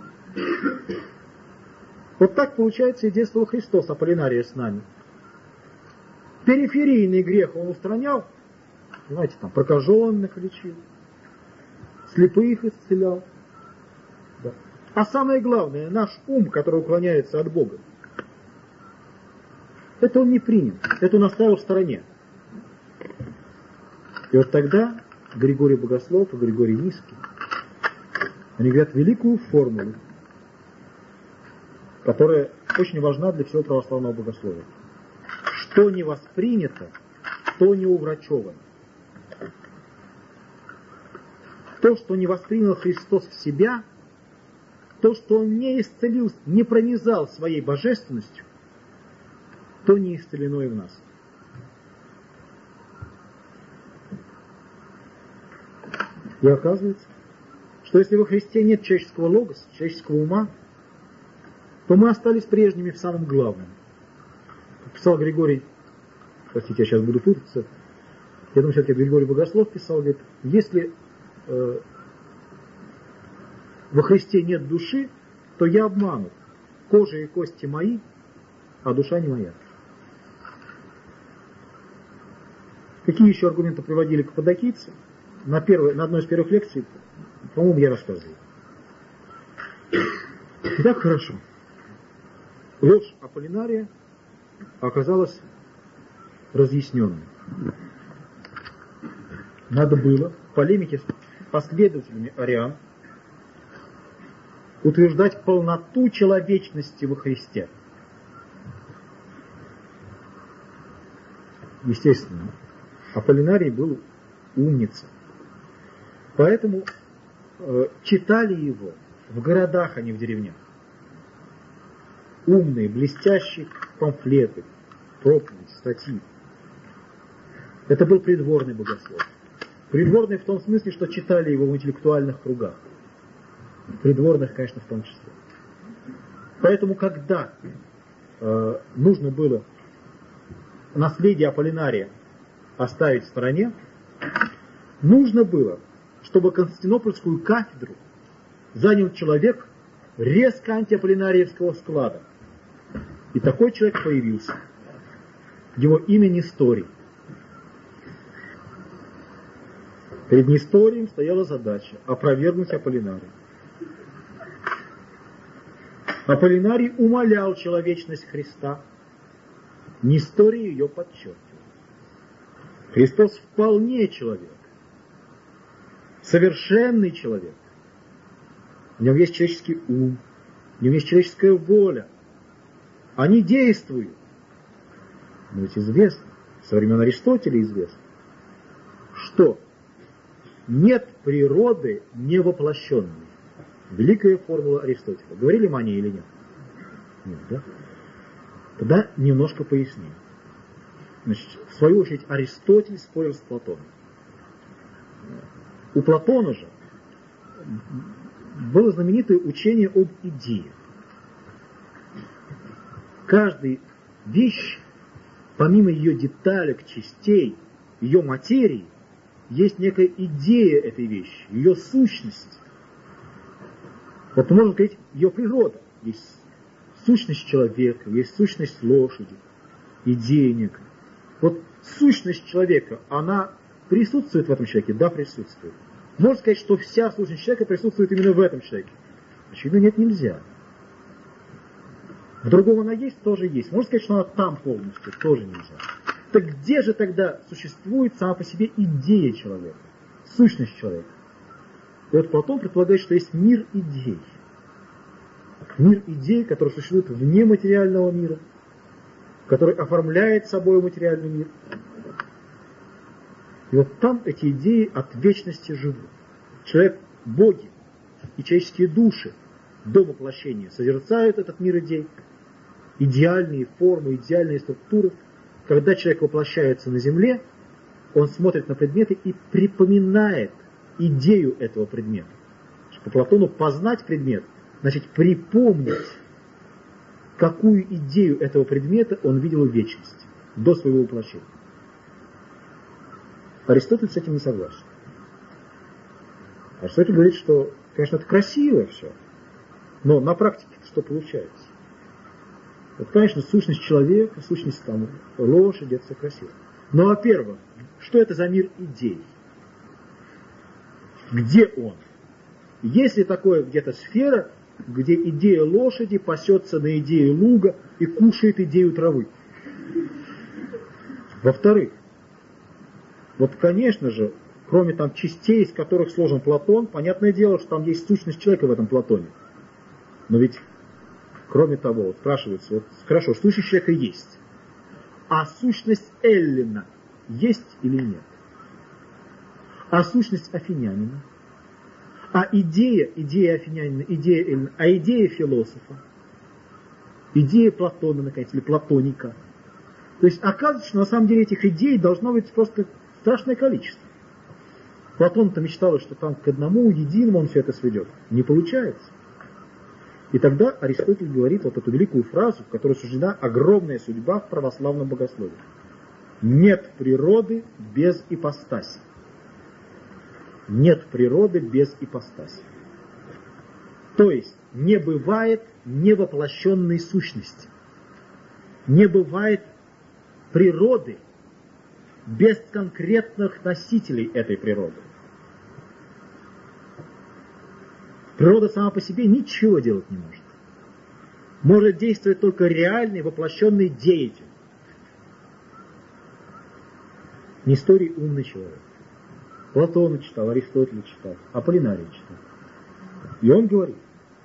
Вот так получается и действовал Христос, Аполлинария с нами. Периферийный грех Он устранял, Понимаете, там прокаженных лечил, слепых исцелял. Да. А самое главное, наш ум, который уклоняется от Бога, это он не принял, это он оставил в стороне. И вот тогда Григорий Богослов и Григорий Низкий, они говорят великую формулу, которая очень важна для всего православного богословия. Что не воспринято, то не уврачевано. То, что не воспринял Христос в себя, то, что Он не исцелил, не пронизал своей божественностью, то не исцелено и в нас. И оказывается, что если во Христе нет человеческого логоса, человеческого ума, то мы остались прежними в самом главном. Как писал Григорий, простите, я сейчас буду путаться, я думаю, все-таки Григорий Богослов писал, говорит, если во Христе нет души, то я обманут. Кожа и кости мои, а душа не моя. Какие еще аргументы приводили каппадокийцы? На одной из первых лекций, по-моему, я рассказывал. Итак, хорошо. Ложь Аполлинария оказалась разъясненной. Надо было в полемике с последователями ариан утверждать полноту человечности во Христе. Естественно, Аполлинарий был умница. Поэтому читали его в городах, а не в деревнях. Умные, блестящие памфлеты, проповеди, статьи. Это был придворный богослов. Придворный в том смысле, что читали его в интеллектуальных кругах. Придворных, конечно, в том числе. Поэтому, когда нужно было наследие Аполлинария оставить в стороне, нужно было, чтобы Константинопольскую кафедру занял человек резко антиаполлинариевского склада. И такой человек появился. Его имя Несторий. Перед Несторием стояла задача опровергнуть Аполлинария. Аполлинарий умалял человечность Христа. Несторий ее подчеркивал. Христос вполне человек. Совершенный человек. В нем есть человеческий ум, в нем есть человеческая воля. Они действуют. Но ведь известно, со времен Аристотеля известно, что нет природы невоплощенной. Великая формула Аристотеля. Говорили мы о ней или нет? Нет, да? Тогда немножко поясним. Значит, в свою очередь Аристотель спорил с Платоном. У Платона же было знаменитое учение об идее. Каждая вещь, помимо ее деталек, частей, ее материи, есть некая идея этой вещи, ее сущность. Вот можно сказать, ее природа. Есть сущность человека, есть сущность лошади, идея некая. Вот сущность человека, она присутствует в этом человеке? Да, присутствует. Можно сказать, что вся сущность человека присутствует именно в этом человеке? Очевидно, нет, нельзя. В другом она есть, тоже есть. Можно сказать, что она там полностью, тоже нельзя. Так где же тогда существует сама по себе идея человека, сущность человека? И вот Платон предполагает, что есть мир идей. Мир идей, который существует вне материального мира, который оформляет собой материальный мир. И вот там эти идеи от вечности живут. Человек, боги и человеческие души до воплощения созерцают этот мир идей, идеальные формы, идеальные структуры. Когда человек воплощается на земле, он смотрит на предметы и припоминает идею этого предмета. По Платону познать предмет значит припомнить, какую идею этого предмета он видел в вечности, до своего воплощения. Аристотель с этим не согласен. Аристотель говорит, что, конечно, это красиво все, но на практике что получается? Вот, конечно, сущность человека, сущность там, лошади, это все красиво. Но, во-первых, что это за мир идей. Где он? Есть ли такое где-то сфера, где идея лошади пасется на идею луга и кушает идею травы? Во-вторых, вот, конечно же, кроме там частей, из которых сложен Платон, понятное дело, что там есть сущность человека в этом Платоне. Но ведь, кроме того, вот спрашивается, вот, хорошо, сущность человека есть, а сущность эллина есть или нет? А сущность афинянина? А идея афинянина, идея эллина, а идея философа? Идея Платона, наконец, или платоника? То есть оказывается, что на самом деле этих идей должно быть просто страшное количество. Платон-то мечтал, что там к одному единому он все это сведет. Не получается. И тогда Аристотель говорит вот эту великую фразу, в которой суждена огромная судьба в православном богословии. Нет природы без ипостаси. Нет природы без ипостаси. То есть не бывает невоплощенной сущности. Не бывает природы без конкретных носителей этой природы. Природа сама по себе ничего делать не может. Может действовать только реальный, воплощенный деятель. Несторий умный человек. Платона читал, Аристотеля читал, Аполлинария читал. И он говорит,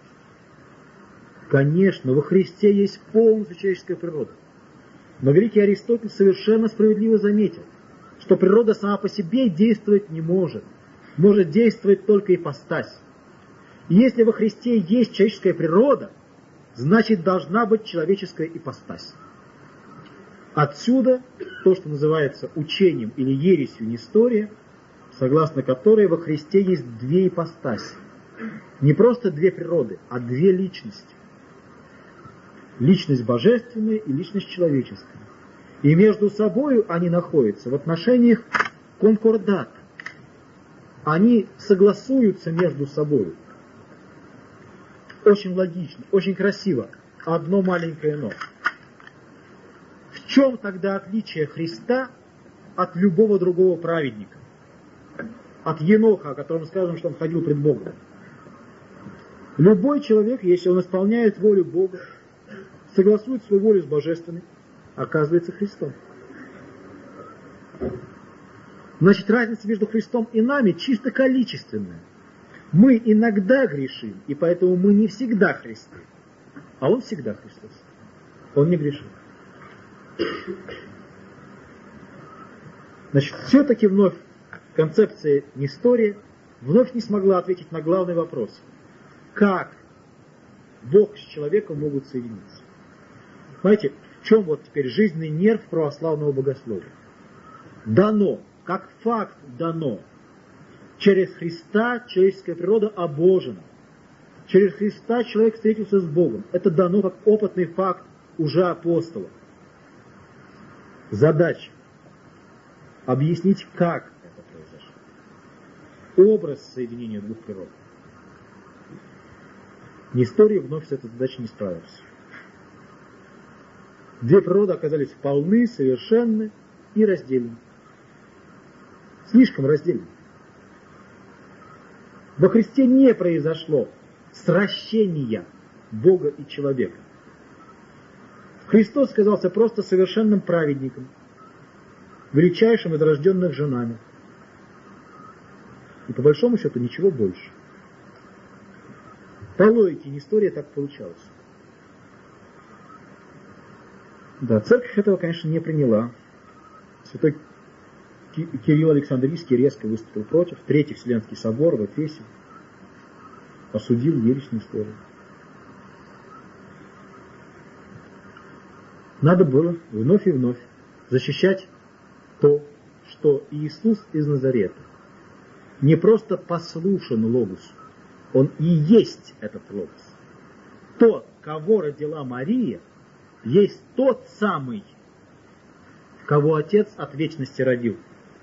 конечно, во Христе есть полностью человеческая природа. Но великий Аристотель совершенно справедливо заметил, что природа сама по себе действовать не может. Может действовать только ипостась. И если во Христе есть человеческая природа, значит должна быть человеческая ипостась. Отсюда то, что называется учением или ересью Нестория, согласно которой во Христе есть две ипостаси. Не просто две природы, а две личности. Личность божественная и личность человеческая. И между собой они находятся в отношениях конкордата. Они согласуются между собой. Очень логично, очень красиво. Одно маленькое но. В чем тогда отличие Христа от любого другого праведника? От Еноха, о котором скажем, что он ходил пред Богом. Любой человек, если он исполняет волю Бога, согласует свою волю с божественной, оказывается Христом. Значит, разница между Христом и нами чисто количественная. Мы иногда грешим, и поэтому мы не всегда Христы. А Он всегда Христос. Он не грешит. Значит, все-таки вновь концепция Нестория вновь не смогла ответить на главный вопрос. Как Бог с человеком могут соединиться? Понимаете, в чем вот теперь жизненный нерв православного богословия? Дано, как факт дано. Через Христа человеческая природа обожена. Через Христа человек встретился с Богом. Это дано как опытный факт уже апостолов. Задача объяснить, как это произошло. Образ соединения двух природ. Несторий вновь с этой задачей не справился. Две природы оказались полны, совершенны и раздельны. Слишком раздельны. Во Христе не произошло сращения Бога и человека. Христос оказался просто совершенным праведником, величайшим из рожденных женами. И по большому счету ничего больше. По логике Нестория так получалось. Да, церковь этого, конечно, не приняла. Святой Кирилл Александрийский резко выступил против. Третий Вселенский собор в Эфесе осудил ересь Нестория. Надо было вновь и вновь защищать то, что Иисус из Назарета не просто послушен Логосу, Он и есть этот Логос. Тот, кого родила Мария, есть тот самый, кого Отец от вечности родил.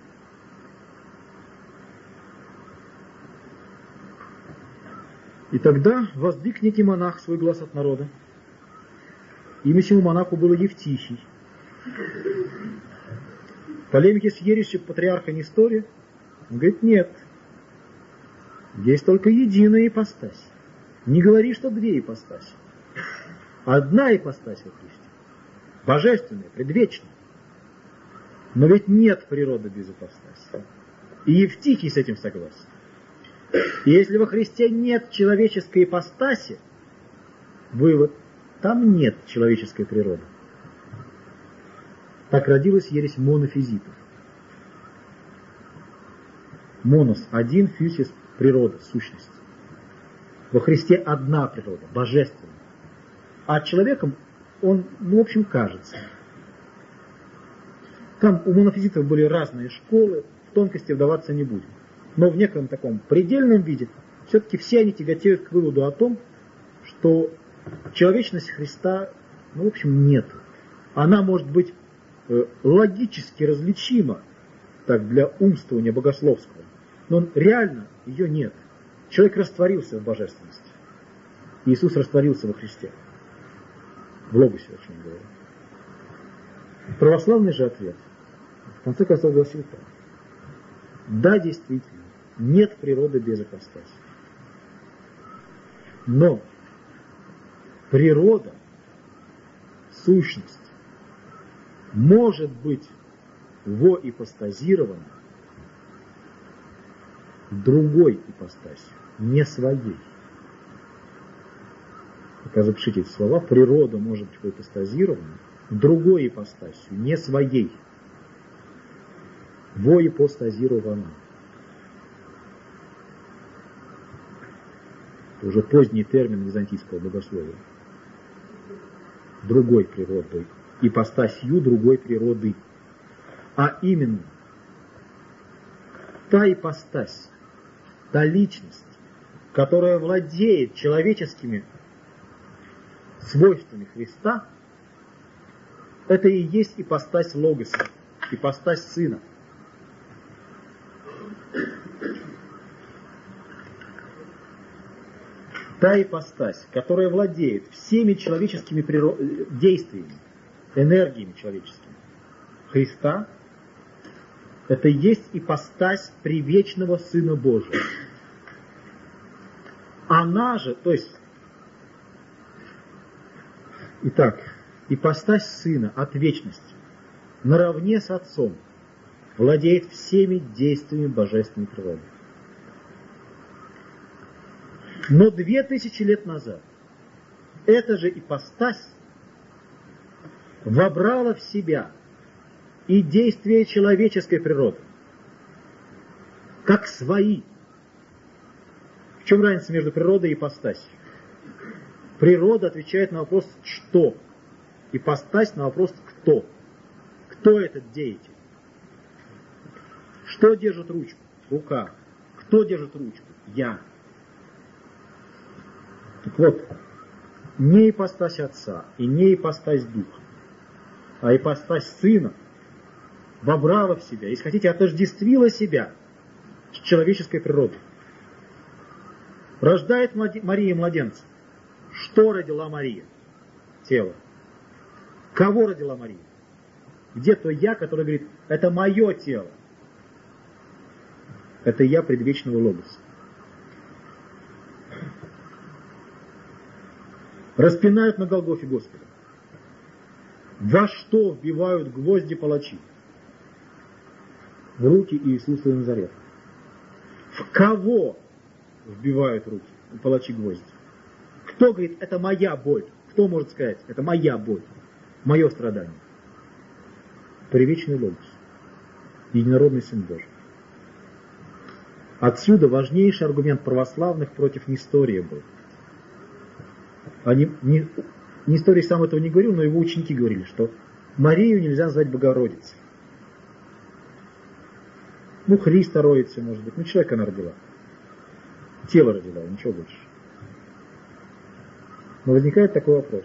И тогда воздвиг некий монах свой глаз от народа. Имя сему монаху было Евтихий. В полемике с ересью патриарха Нестория он говорит, нет, есть только единая ипостась. Не говори, что две ипостаси. Одна ипостась во Христе. Божественная, предвечная. Но ведь нет природы без ипостаси. И Евтихий с этим согласен. И если во Христе нет человеческой ипостаси, вывод, там нет человеческой природы. Так родилась ересь монофизитов. Монос – один, фьюсис – природа, сущность. Во Христе одна природа, божественная. А человеком он, в общем, кажется. Там у монофизитов были разные школы, в тонкости вдаваться не будем. Но в некотором таком предельном виде все-таки все они тяготеют к выводу о том, что человечность Христа, в общем, нет. Она может быть логически различима, так, для умствования богословского, но реально ее нет. Человек растворился в божественности. Иисус растворился во Христе. В Логосе, о чем я говорю. Православный же ответ в конце концов гласил так. Да, действительно, нет природы без ипостаси. Но природа, сущность, может быть воипостазирована другой ипостасью, не своей. Пока запишите эти слова. Природа может быть воипостазирована другой ипостасью, не своей. Воипостазирована. Это уже поздний термин византийского богословия. Другой природой. Ипостасью другой природы. А именно, та ипостась, та личность, которая владеет человеческими свойствами Христа, это и есть ипостась Логоса, ипостась Сына. Та ипостась, которая владеет всеми человеческими действиями, энергиями человеческими Христа, это и есть ипостась привечного Сына Божия. Она же, то есть, итак, ипостась Сына от вечности наравне с Отцом владеет всеми действиями божественной природы. Но 2000 лет назад эта же ипостась вобрала в себя и действия человеческой природы, как свои. В чем разница между природой и ипостасью? Природа отвечает на вопрос «что?», ипостась на вопрос «кто?». Кто этот деятель? Что держит ручку? Рука. Кто держит ручку? Я. Так вот, не ипостась Отца и не ипостась Духа, а ипостась Сына вобрала в себя, если хотите, отождествила себя с человеческой природой. Рождает Мария младенца. Что родила Мария? Тело. Кого родила Мария? Где то я, который говорит, это мое тело. Это я предвечного Логоса. Распинают на Голгофе Господа. Во что вбивают гвозди палачи? В руки Иисуса из Назарета. В кого вбивают руки палачи гвозди? Кто говорит, это моя боль? Кто может сказать, это моя боль, мое страдание? Привечный Логос, единородный Сын Божий. Отсюда важнейший аргумент православных против Нестория был. Несторий сам этого не говорил, но его ученики говорили, что Марию нельзя назвать Богородицей. Христа родится, может быть, человека она родила. Тело родила, ничего больше. Но возникает такой вопрос.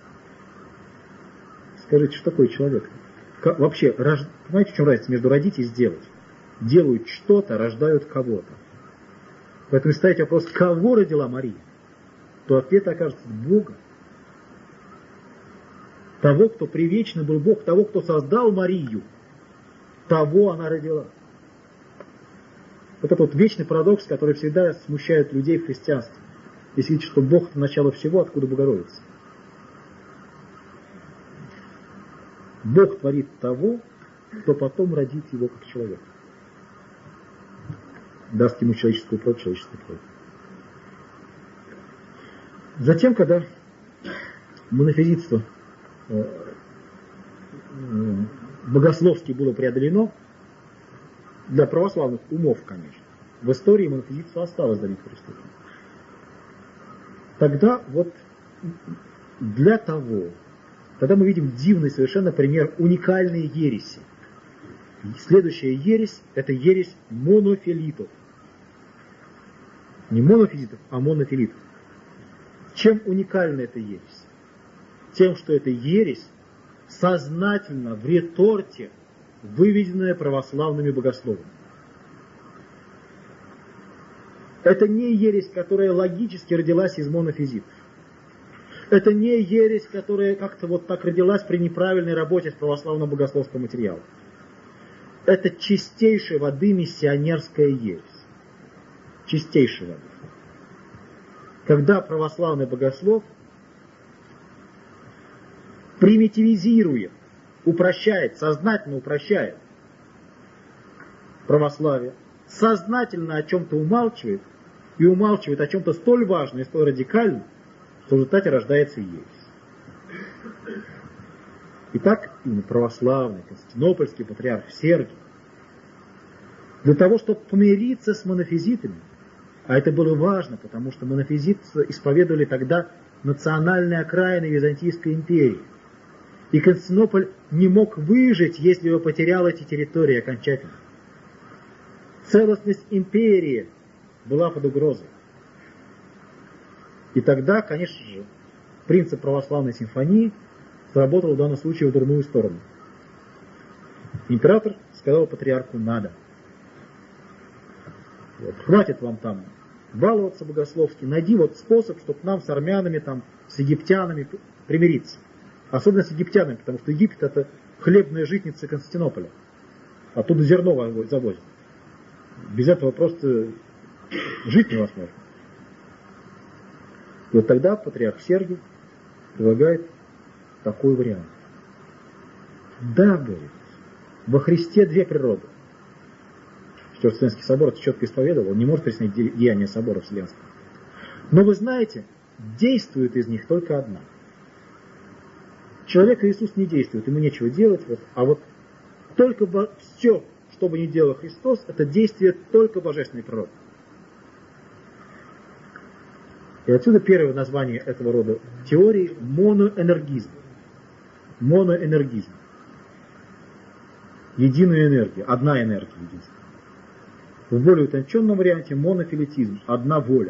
Скажите, что такое человек? Вообще, понимаете, в чем разница между родить и сделать? Делают что-то, рождают кого-то. Поэтому если ставить вопрос, кого родила Мария, то ответ окажется Бога. Того, кто привечно был Бог, того, кто создал Марию. того она родила. Вот этот вот вечный парадокс, который всегда смущает людей в христианстве. Если видите, что Бог – это начало всего, откуда Богородица. Бог творит того, кто потом родит его как человек. Даст ему человеческую плоть, человеческую плоть. Затем, когда монофизитство богословски было преодолено, для православных умов, конечно, в истории монофизитство осталось до некоторой степени. Тогда вот тогда мы видим дивный совершенно пример уникальной ереси. Следующая ересь – это ересь монофилитов. Не монофизитов, а монофилитов. Чем уникальна эта ересь? Тем, что эта ересь сознательно в реторте, выведенная православными богословами. Это не ересь, которая логически родилась из монофизитов. Это не ересь, которая как-то вот так родилась при неправильной работе с православным богословским материалом. Это чистейшей воды миссионерская ересь. Чистейшей воды. Когда православный богослов примитивизирует, упрощает, сознательно упрощает православие, сознательно о чем-то умалчивает, и умалчивает о чем-то столь важном и столь радикальном, что в результате рождается ересь. Итак, именно православный константинопольский патриарх Сергий, для того, чтобы помириться с монофизитами, а это было важно, потому что монофизиты исповедовали тогда национальные окраины Византийской империи, и Константинополь не мог выжить, если бы потерял эти территории окончательно. Целостность империи была под угрозой. И тогда, конечно же, принцип православной симфонии сработал в данном случае в дурную сторону. Император сказал патриарху: надо. Вот, хватит вам там баловаться богословски, найди вот способ, чтобы нам с армянами, там, с египтянами примириться. Особенно с египтянами, потому что Египет — это хлебная житница Константинополя. Оттуда зерно завозят. Без этого просто жить невозможно. И вот тогда патриарх Сергий предлагает такой вариант. Да, говорит, во Христе две природы. Что Вселенский собор это четко исповедовал, он не может приснять деяния собора Вселенского. Но вы знаете, действует из них только одна. Человек Иисус не действует, ему нечего делать, а вот только все, что бы ни делал Христос, это действие только божественной природы. И отсюда первое название этого рода теории – моноэнергизм. Моноэнергизм. Единая энергия, одна энергия единственная. В более утонченном варианте монофилитизм, одна воля.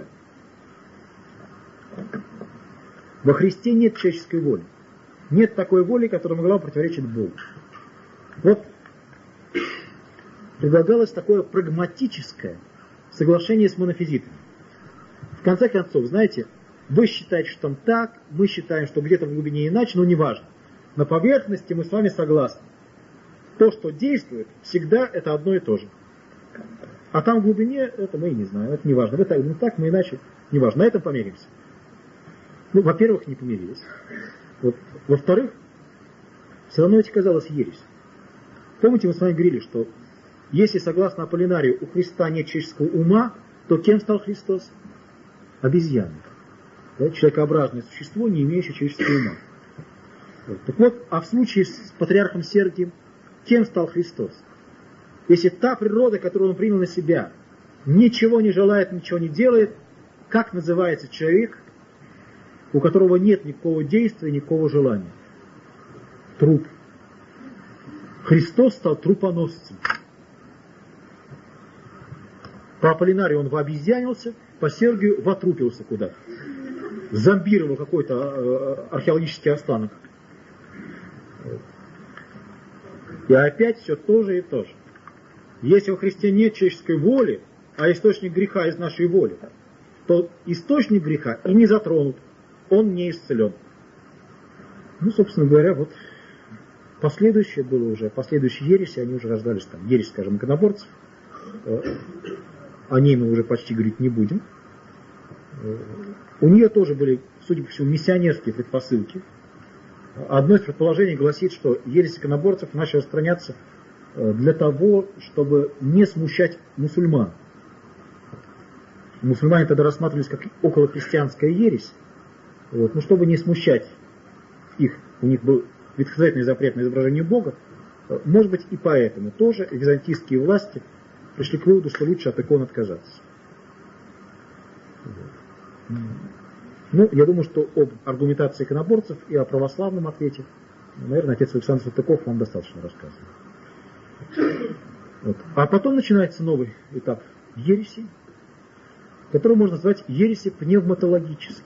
Во Христе нет человеческой воли. Нет такой воли, которая могла противоречить Богу. Вот предлагалось такое прагматическое соглашение с монофизитами. В конце концов, знаете, вы считаете, что там так, мы считаем, что где-то в глубине иначе, но неважно. На поверхности мы с вами согласны. То, что действует, всегда это одно и то же. А там в глубине, это мы и не знаем, это не важно. Мы так, мы иначе, не важно. На этом помиримся. Ну, во-первых, не помирились. Вот. Во-вторых, все равно это казалось ересь. Помните, мы с вами говорили, что если, согласно Аполлинарию, у Христа нет человеческого ума, то кем стал Христос? Обезьяной. Да? Человекообразное существо, не имеющее человеческого ума. Вот. Так вот, а в случае с патриархом Сергием, кем стал Христос? Если та природа, которую он принял на себя, ничего не желает, ничего не делает, как называется человек, у которого нет никакого действия, никакого желания? Труп. Христос стал трупоносцем. По Аполлинарию он вообезьянился, по Сергию вотрупился куда-то. Зомбировал какой-то археологический останок. И опять все то же и то же. Если во Христе нет человеческой воли, а источник греха из нашей воли, то источник греха и не затронут, он не исцелен. Ну, собственно говоря, вот последующие ереси, они уже рождались там. Ересь, скажем, иконоборцев. О ней мы уже почти говорить не будем. У нее тоже были, судя по всему, миссионерские предпосылки. Одно из предположений гласит, что ересь иконоборцев начала распространяться для того, чтобы не смущать мусульман. Мусульмане тогда рассматривались как околохристианская ересь, вот, но чтобы не смущать их, у них был ветхозаветный запрет на изображение Бога, может быть и поэтому тоже византийские власти пришли к выводу, что лучше от икон отказаться. Ну, я думаю, что об аргументации иконоборцев и о православном ответе, наверное, отец Александр Салтыков вам достаточно рассказывал. Вот. А потом начинается новый этап ереси, который можно назвать ереси пневматологически.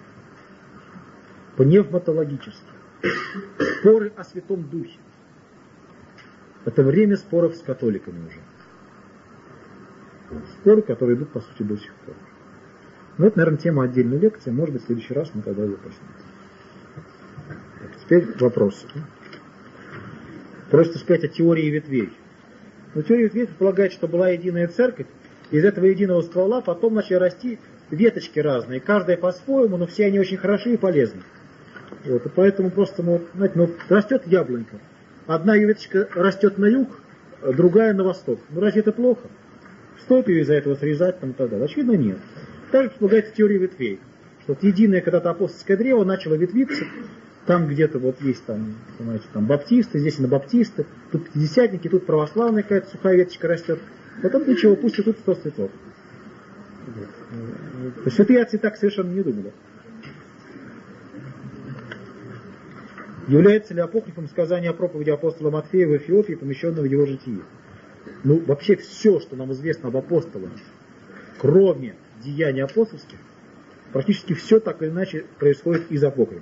Пневматологически. Споры о Святом Духе. Это время споров с католиками уже. Споры, которые идут, по сути, до сих пор. Но это, наверное, тема отдельной лекции. Может быть, в следующий раз мы тогда ее коснемся. Теперь вопросы. Просится сказать о теории ветвей. Но теория ветвей предполагает, что была единая церковь, из этого единого ствола потом начали расти веточки разные, каждая по-своему, но все они очень хороши и полезны. Вот, и поэтому просто, знаете, растет яблонька. Одна ее веточка растет на юг, другая на восток. Ну разве это плохо? Стоит ее из-за этого срезать там и так далее? Очевидно, нет. Также предполагается теория ветвей. Что вот единое когда-то апостольское древо начало ветвиться, там где-то вот есть там, понимаете, там баптисты, здесь анабаптисты, тут пятидесятники, тут православная какая-то сухая веточка растет. Потом ничего, пусть и тут 100 цветов. Святые отцы так совершенно не думали. Является ли апокрифом сказание о проповеди апостола Матфея в Эфиопии, помещенного в его житие? Ну, вообще все, что нам известно об апостолах, кроме деяний апостольских, практически все так или иначе происходит из апокрифа.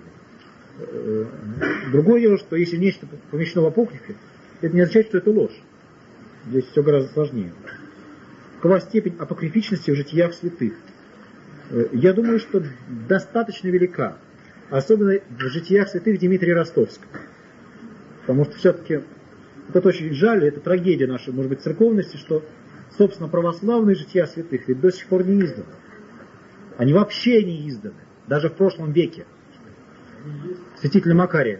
Другое дело, что если нечто помещено в апокрифе, это не означает, что это ложь. Здесь все гораздо сложнее. Какова степень апокрифичности в житиях святых? Я думаю, что достаточно велика. Особенно в житиях святых Дмитрия Ростовского. Потому что все-таки это очень жаль, это трагедия нашей, может быть, церковности, что, собственно, православные жития святых ведь до сих пор не изданы. Они вообще не изданы. Даже в прошлом веке. Святителя Макария.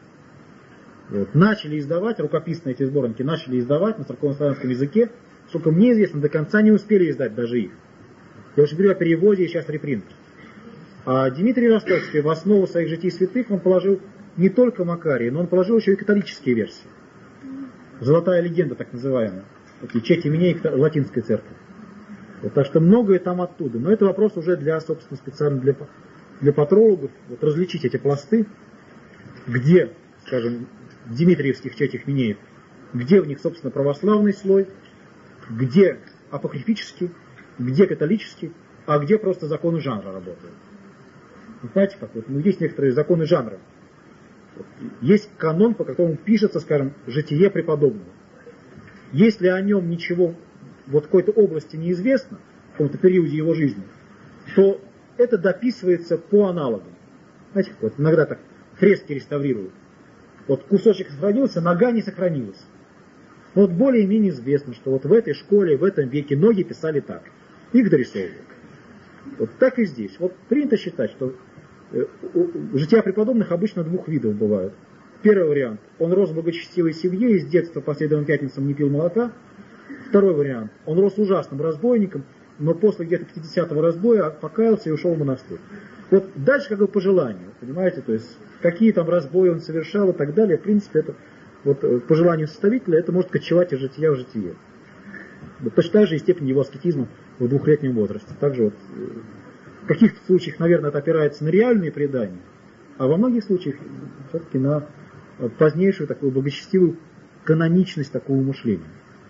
Вот. Начали издавать, рукописные эти сборники начали издавать на церковнославянском языке, сколько мне известно, до конца не успели издать даже их. Я уже говорю о переводе и сейчас репринте. А Дмитрий Ростовский в основу своих житий святых он положил не только Макария, но он положил еще и католические версии. Золотая легенда, так называемая. Такие чети именей латинской церкви. Вот, так что многое там оттуда. Но это вопрос уже для, собственно, специально для патрологов. Вот, различить эти пласты, где, скажем, в дмитриевских четях Минеев, где в них, собственно, православный слой, где апокрифический, где католический, а где просто законы жанра работают. Вы знаете, как вот, есть некоторые законы жанра. Вот, есть канон, по которому пишется, скажем, житие преподобного. Если о нем ничего вот в какой-то области неизвестно, в каком-то периоде его жизни, то это дописывается по аналогам. Знаете, вот иногда так фрески реставрируют. Вот кусочек сохранился, нога не сохранилась. Но вот более-менее известно, что вот в этой школе, в этом веке ноги писали так. Их дорисовывают. Вот так и здесь. Вот принято считать, что жития преподобных обычно двух видов бывают. Первый вариант. Он рос в благочестивой семье и с детства по средовым пятницам не пил молока. Второй вариант. Он рос ужасным разбойником, но после где-то 50-го разбоя покаялся и ушел в монастырь. Вот дальше как бы по желанию, понимаете, то есть какие там разбои он совершал и так далее, в принципе, это вот по желанию составителя это может кочевать из жития в житие. Вот точно так же и степень его аскетизма в 2-летнем возрасте. Также вот в каких-то случаях, наверное, это опирается на реальные предания, а во многих случаях все-таки на позднейшую такую благочестивую каноничность такого мышления.